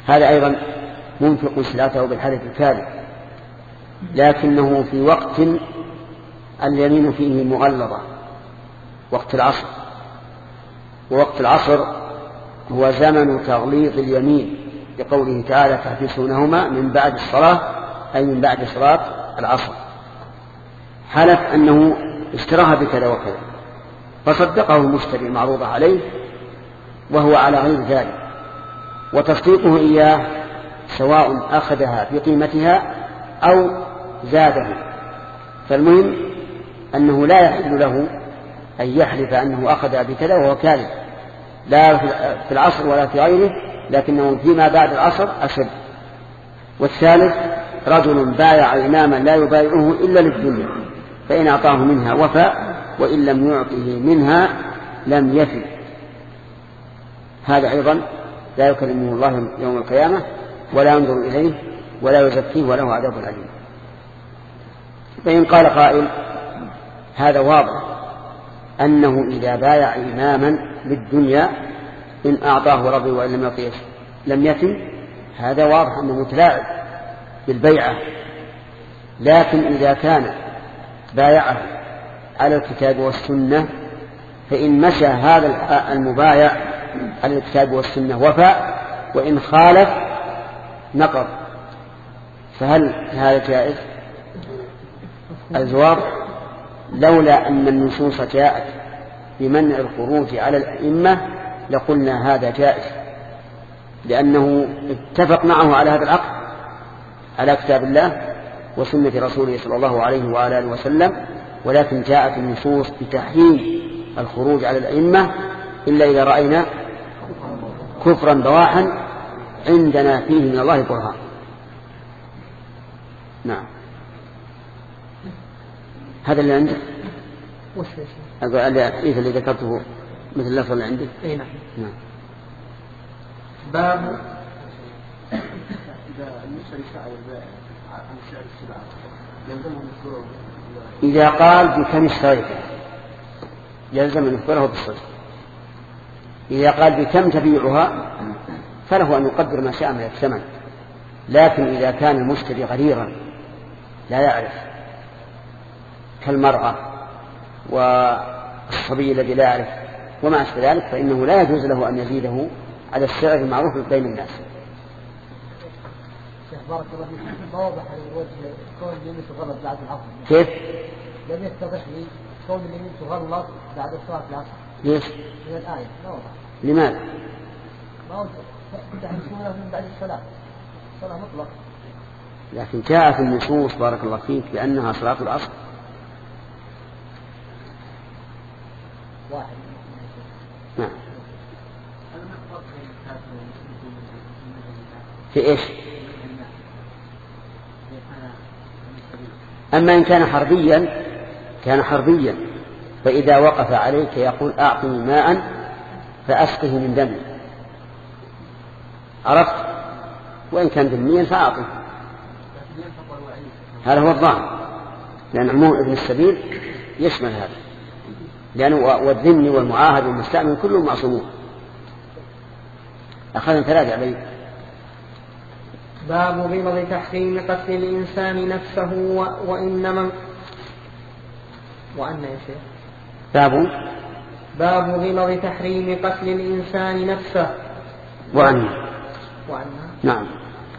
هذا أيضا منفق صلاته بالحلف الكاذب، لكنه في وقت اليمين فيه مغلظة، وقت العصر. ووقت العصر هو زمن تغليظ اليمين، لقوله تعالى تحبسونهما من بعد الصلاة، أي من بعد صلاة العصر. حلف أنه اشتراها بكذا وكذا، فصدقه المشتري المعروض عليه وهو على غير ذلك، وتصديقه إياه سواء أخذها بقيمتها أو زاده. فالمهم أنه لا يحل له أن يحلف أنه أخذها بكذا وهو كاذب، لا في العصر ولا في غيره، لكنه فيما بعد العصر أشد. والثالث رجل بايع إماما لا يبايعه إلا للدنيا، فإن أعطاه منها وفى، وإن لم يعطه منها لم يفي. هذا أيضا لا يكلمه الله يوم القيامة ولا ينظر إليه ولا يزكيه وله عذاب أليم. فإن قال قائل هذا واضح أنه إذا بايع إماما للدنيا إن أعطاه رضي وإن لم يعطيه لم يتم، هذا واضح أنه متلاعب بالبيعة. لكن إذا كان بايعه على الكتاب والسنة فإن مشى هذا المبايع على الكتاب والسنة وفى، وإن خالف نقض. فهل هذا جائز؟ الجواب لولا أن النصوص جاءت بمنع الخروج على الأئمة لقلنا هذا جائز، لأنه اتفق معه على هذا العقد على كتاب الله وسنة رسوله صلى الله عليه وعلى آله وسلم. ولكن جاءت النصوص بتحريم الخروج على الأئمة إلا إذا رأينا كفرا بواحا عندنا فيه من الله برهان. نعم، هذا اللي عندك اللي ذكرته مثل اللفظ اللي عندك. نعم. نعم. باب إذا قال بكم اشتريت يلزم أن يخبره بالصدق. إذا قال بكم تبيعها فله أن يقدر ما شاء من الثمن. لكن إذا كان المشتري غريرا لا يعرف كالمرأة والصبي الذي لا يعرف وما أشبه ذلك فإنه لا يجوز له أن يزيده على السعر المعروف بين الناس. بارك الله فيك، ما وضح الوجه كون اليمين تغلط بعد العصر. كيف؟ لم يتضح لي كون اليمين تغلط بعد صلاة العصر. ليش؟ من الآية ما وضح. لماذا؟ ما وضح تحسبونها من بعد الصلاة، صلاة مطلق. لكن جاءت النصوص بارك الله فيك بأنها صلاة العصر. واحد. نعم. في إيش؟ أما إن كان حربيا فإذا وقف عليك يقول أعطني ماء فأسقه من دمي، عرفت؟ وإن كان ذميا فأعطه. هذا هو الظاهر، لأن عموم ابن السبيل يشمل هذا، لأنه والذمي والمعاهد والمستأمن كلهم معصومون. أخذنا ثلاثة عليه. باب بغض تحريم قتل الإنسان نفسه وأن يا شيخ. باب بغض تحريم قتل الإنسان نفسه وأن نعم.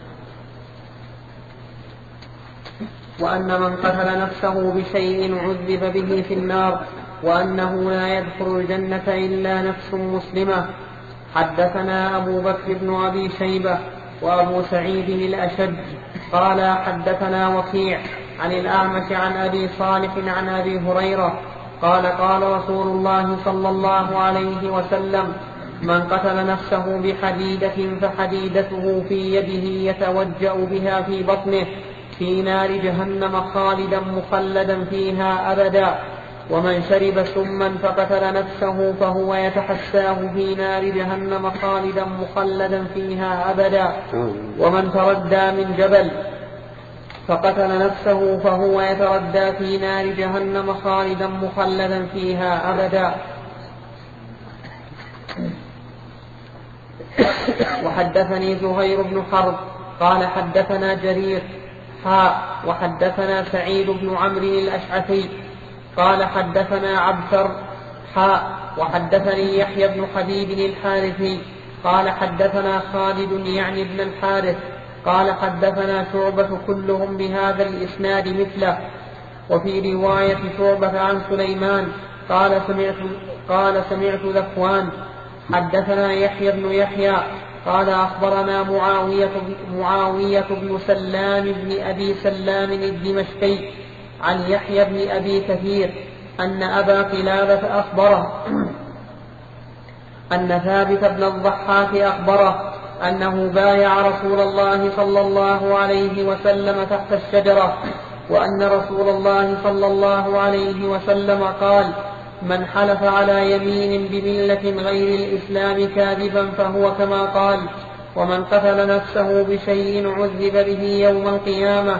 وأن من قتل نفسه بشيء عذب به في النار، وأنه لا يدخل الجنة إلا نفس مسلمة. حدثنا أبو بكر بن أبي شيبة وأبو سعيد الأشج قال حدثنا وكيع عن الأعمش عن أبي صالح عن أبي هريرة قال قال رسول الله صلى الله عليه وسلم: من قتل نفسه بحديدة فحديدته في يده يتوجأ بها في بطنه في نار جهنم خالدا مخلدا فيها أبدا. ومن شرب سما فقتل نفسه فهو يتحساه في نار جهنم خالدا مخلدا فيها أبدا. ومن تردى من جبل فقتل نفسه فهو يتردى في نار جهنم خالدا مخلدا فيها أبدا. وحدثني زهير بن حرب قال حدثنا جرير وحدثنا سعيد بن عمرو الأشعثي قال حدثنا عبثر وحدثني يحيى بن حبيب الحارثي قال حدثنا خالد يعني بن الحارث قال حدثنا شعبة كلهم بهذا الإسناد مثله. وفي رواية شعبة عن سليمان قال سمعت ذكوان حدثنا يحيى بن يحيى قال أخبرنا معاوية بن سلام بن أبي سلام الدمشقي عن يحيى بن أبي كثير أن أبا قلابة أخبره أن ثابت بن الضحاك أخبره أنه بايع رسول الله صلى الله عليه وسلم تحت الشجرة، وأن رسول الله صلى الله عليه وسلم قال: من حلف على يمين بملة غير الإسلام كاذبا فهو كما قال، ومن قتل نفسه بشيء عذب به يوم القيامة،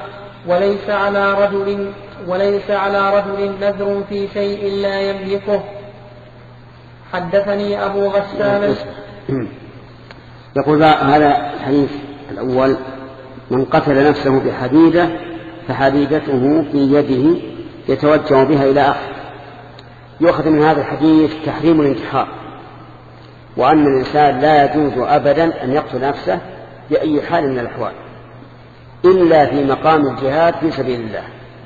وليس على رجل نذر في شيء لا يملكه. حدثني أبو غسان. يقول هذا الحديث الأول: من قتل نفسه بحديدة فحديدته في يده يتوجه بها إلى آخر. يؤخذ من هذا الحديث تحريم الانتحار، وأن الإنسان لا يجوز أبدا أن يقتل نفسه بأي حال من الأحوال إلا في مقام الجهاد في سبيل الله،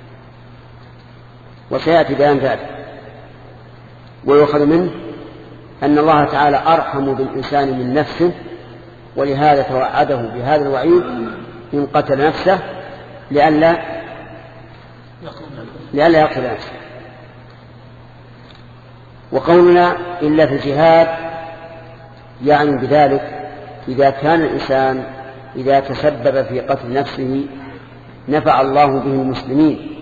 وسيأتي بيان ذلك. ويؤخذ منه أن الله تعالى أرحم بالإنسان من نفسه، ولهذا توعده بهذا الوعيد: إن قتل نفسه لئلا يقتل نفسه. وقولنا إلا في الجهاد يعني بذلك إذا كان الإنسان إذا تسبب في قتل نفسه نفع الله به المسلمين،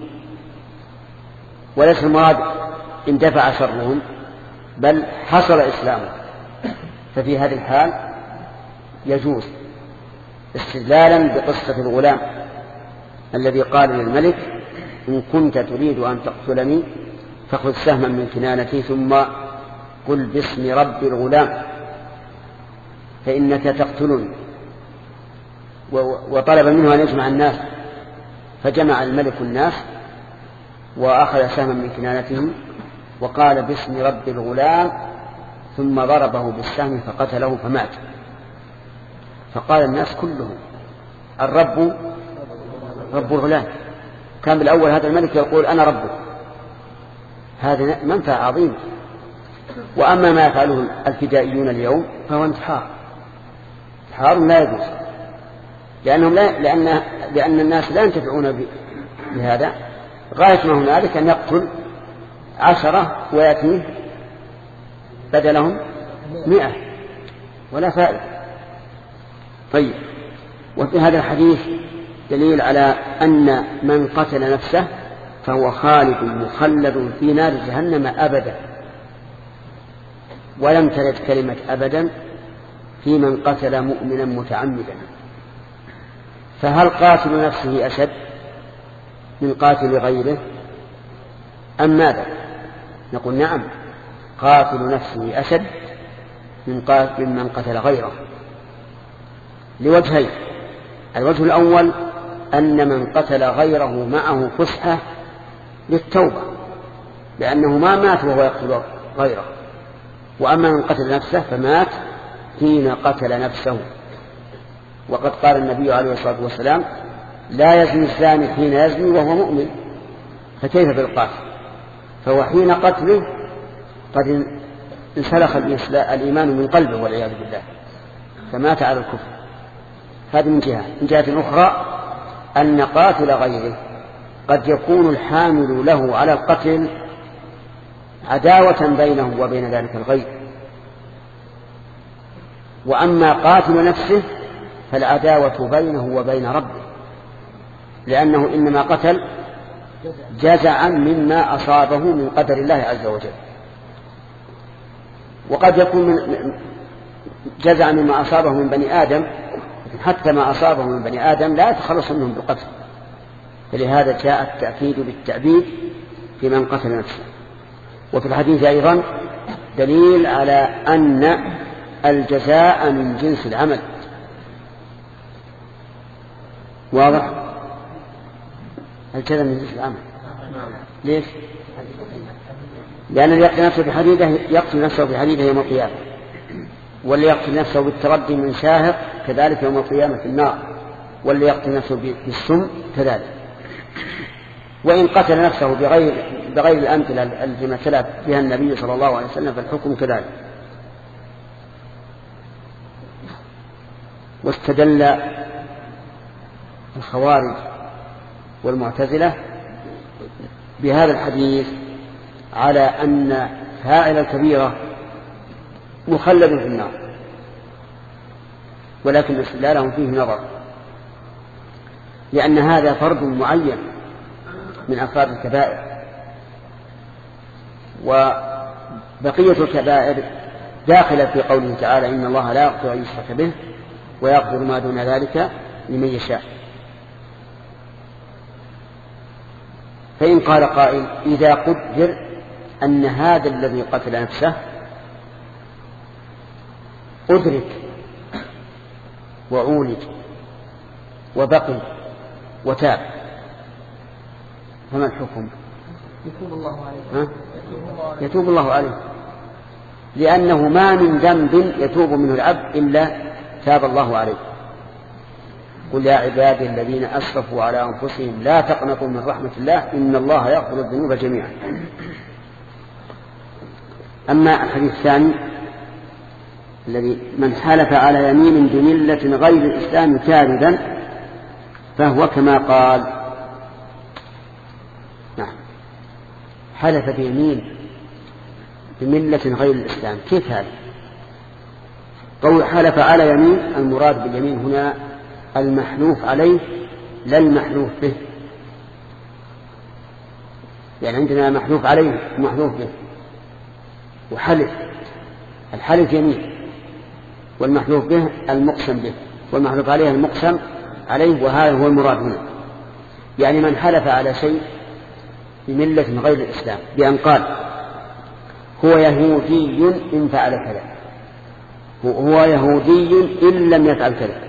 وليس المراد اندفع شرهم بل حصل إسلامه، ففي هذه الحال يجوز استدلالا بقصة الغلام الذي قال للملك: إن كنت تريد أن تقتلني فخذ سهما من كنانتي ثم قل باسم رب الغلام فإنك تقتلني. وطلب منه أن يجمع الناس، فجمع الملك الناس وأخذ سهما من كنانتهم وقال باسم رب الغلام ثم ضربه بالسهم فقتله فمات. فقال الناس كلهم: الرب رب الغلام. كان بالأول هذا الملك يقول: أنا ربه، هذا منفعة عظيمة. وأما ما يفعله الفدائيون اليوم فهو انتحار لا يجوز، لأن الناس لا ينتفعون بهذا. غاية ما هنالك أن يقتل 10 ويأتيه بدلهم 100 ولا فائدة. طيب، وفي هذا الحديث دليل على أن من قتل نفسه فهو خالد مخلد في نار جهنم أبدا، ولم ترد كلمة أبدا في من قتل مؤمنا متعمدا. فهل قاتل نفسه أشد من قاتل غيره أم ماذا؟ نقول نعم، قاتل نفسه أشد من قتل غيره لوجهين. الوجه الأول أن من قتل غيره معه فسحة للتوبة، لأنه ما مات وهو يقتل غيره. وأما من قتل نفسه فمات حين قتل نفسه، وقد قال النبي عليه الصلاة والسلام: لا يزني الزاني حين يزني وهو مؤمن، فكيف بالقاتل؟ فهو حين قتله قد انسلخ الإيمان من قلبه والعياذ بالله، فمات على الكفر. هذه من جهة. من جهة أخرى أن قاتل غيره قد يكون الحامل له على القتل عداوة بينه وبين ذلك الغير. وأما قاتل نفسه فالعداوة بينه وبين ربه، لأنه إنما قتل جزعا مما أصابه من قدر الله عز وجل. وقد يكون جزعا مما أصابه من بني آدم، حتى ما أصابه من بني آدم لا يتخلص منهم بالقتل، فلهذا جاء التأكيد بالتعبيد في من قتل نفسه. وفي الحديث أيضا دليل على أن الجزاء من جنس العمل. واضح؟ الجزاء من جنس العمل. ليش؟ لأن اللي يقتل نفسه بحديدة يقتل نفسه بحديدة يوم القيامة، واللي يقتل نفسه بالتردي من شاهق كذلك يوم القيامة في النار، واللي يقتل نفسه بالسم كذلك. وإن قتل نفسه بغير الأمثلة التي مثل بها النبي صلى الله عليه وسلم فالحكم كذلك. واستدل الخوارج والمعتزلة بهذا الحديث على أن فاعل الكبيرة مخلد في النار، ولكن استدلالهم فيه نظر، لأن هذا فرد معين من أفراد الكبائر، وبقية الكبائر داخلة في قوله تعالى إن الله لا يغفر أن يشرك به ويغفر ما دون ذلك لمن يشاء. فإن قال قائل إذا قدر أن هذا الذي قتل نفسه أدرك وعولج وبقي وتاب فما الحكم؟ يتوب الله عليه، لأنه ما من ذنب يتوب منه العبد إلا تاب الله عليه. قل يا عبادي الذين أسرفوا على أنفسهم لا تقنطوا من رحمة الله إن الله يغفر الذنوب جميعا. أما الحديث الثاني الذي من حلف على يمين بملة غير الإسلام كاذبا فهو كما قال. نعم، حلف بيمين بملة غير الإسلام، كيف هذا؟ قول حلف على يمين المراد باليمين هنا المحلوف عليه لا المحلوف به، يعني عندنا محلوف عليه ومحلوف به وحلف. الحلف يمين والمحلوف به المقسم به والمحلوف عليه المقسم عليه، وهذا هو المراد هنا. يعني من حلف على شيء بملة غير الإسلام بأن قال هو يهودي إن فعل كذا، هو يهودي إن لم يفعل كذا،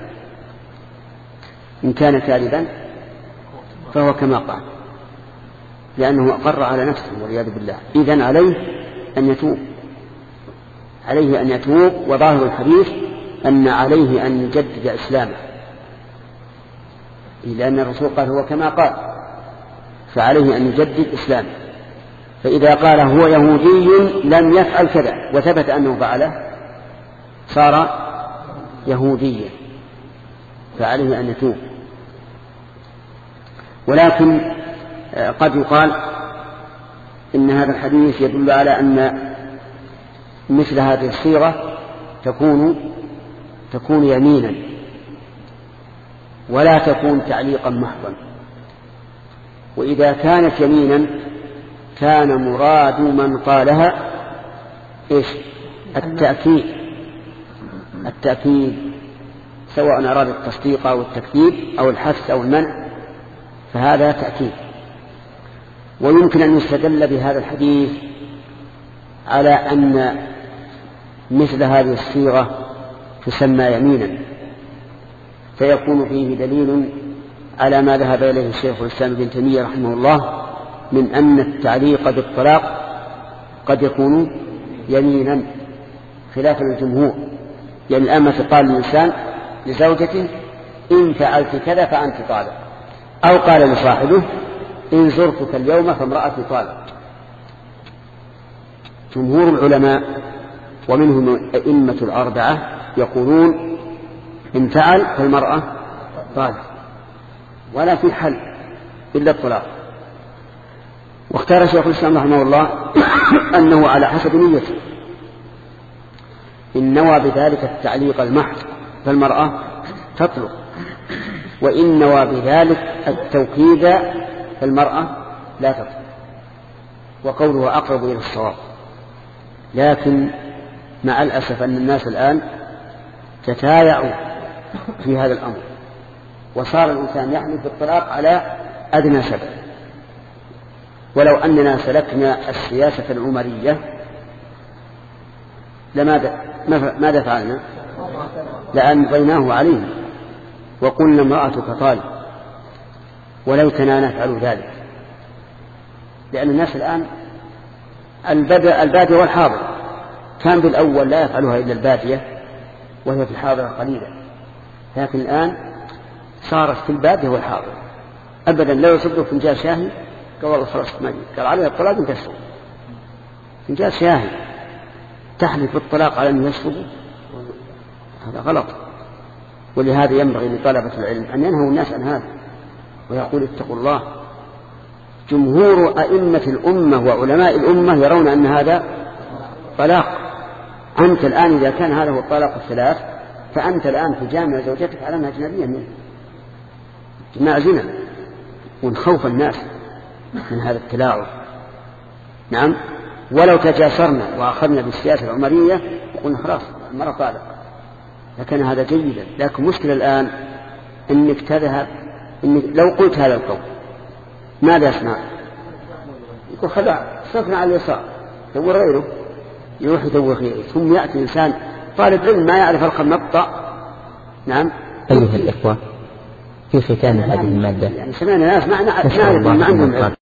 إن كان كاذبا فهو كما قال، لأنه أقر على نفسه والعياذ بالله. إذن عليه أن يتوب، وظاهر الحديث أن عليه أن يجدد إسلامه، لأن الرسول قال هو كما قال، فعليه أن يجدد إسلامه. فإذا قال هو يهودي لم يفعل كذا وثبت أنه فعله صار يهوديا، فعليه أن يتوب. ولكن قد يقال إن هذا الحديث يدل على أن مثل هذه الصيغة تكون يمينا ولا تكون تعليقا محضا، وإذا كانت يمينا كان مراد من قالها التأكيد سواء أراد التصديق أو التكذيب أو الحث أو المنع، فهذا تأكيد. ويمكن أن يستدل بهذا الحديث على أن مثل هذه الصيغة تسمى يمينا، فيكون فيه دليل على ما ذهب إليه الشيخ الإسلام ابن تيمية رحمه الله من أن التعليق بالطلاق قد يكون يمينا خلافا للجمهور. يعني الآن قال الإنسان لزوجته إن فعلت كذا فأنت طالق، أو قال لصاحبه إن زرتك اليوم فامرأتي طالق. جمهور العلماء ومنهم الأئمة الأربعة يقولون إن فعل فالمرأة طالق ولا في حل إلا الطلاق. واختار شيخ الإسلام رحمه الله أنه على حسب نيته، إن نوى بذلك التعليق المحض فالمرأة تطلق، وإن نوى بذلك التوكيد فالمرأة لا تطلق، وقوله أقرب إلى الصواب. لكن مع الأسف أن الناس الآن تتايعوا في هذا الأمر، وصار الإنسان يحمل بالطلاق على أدنى سبب. ولو أننا سلكنا السياسة العمرية ماذا فعلنا؟ لأمضيناه عليه وقلنا امرأتك طالب، وليتنا نفعل ذلك. لأن الناس الآن البادية والحاضر، كان بالأول لا يفعلها إلا البادية وهي في الحاضرة قليلا، لكن الآن صارت في البادية والحاضر أبدا لا يصدق فنجان شاهي قال والله خلاص ما قال عليها الطلاق انتشر فنجان شاهي تحلف بالطلاق على أن يشربوا، هذا غلط. ولهذا ينبغي لطلبة العلم أن ينهوا الناس عن هذا ويقول اتقوا الله. جمهور أئمة الأمة وعلماء الأمة يرون أن هذا طلاق. أنت الآن إذا كان هذا هو الطلاق الثلاث فأنت الآن تجامع زوجتك على أنها أجنبية منه، جماع زنا، ونخوف الناس من هذا التلاعب. نعم، ولو تجاسرنا وأخذنا بالسياسة العمرية وقلنا خلاص المرة طالق لكان هذا جيدا. لكن مشكلة الآن إنك تذهب، إنك لو قلت هذا القول ماذا يصنع؟ يقول خدع صفنا على اليسار دور غيره، يروح يدور غيره، ثم يأتي إنسان طالب علم ما يعرف رقم مقطع. نعم أيها الإخوة، في ختام هذه المادة يعني سمعنا ناس ما عندهم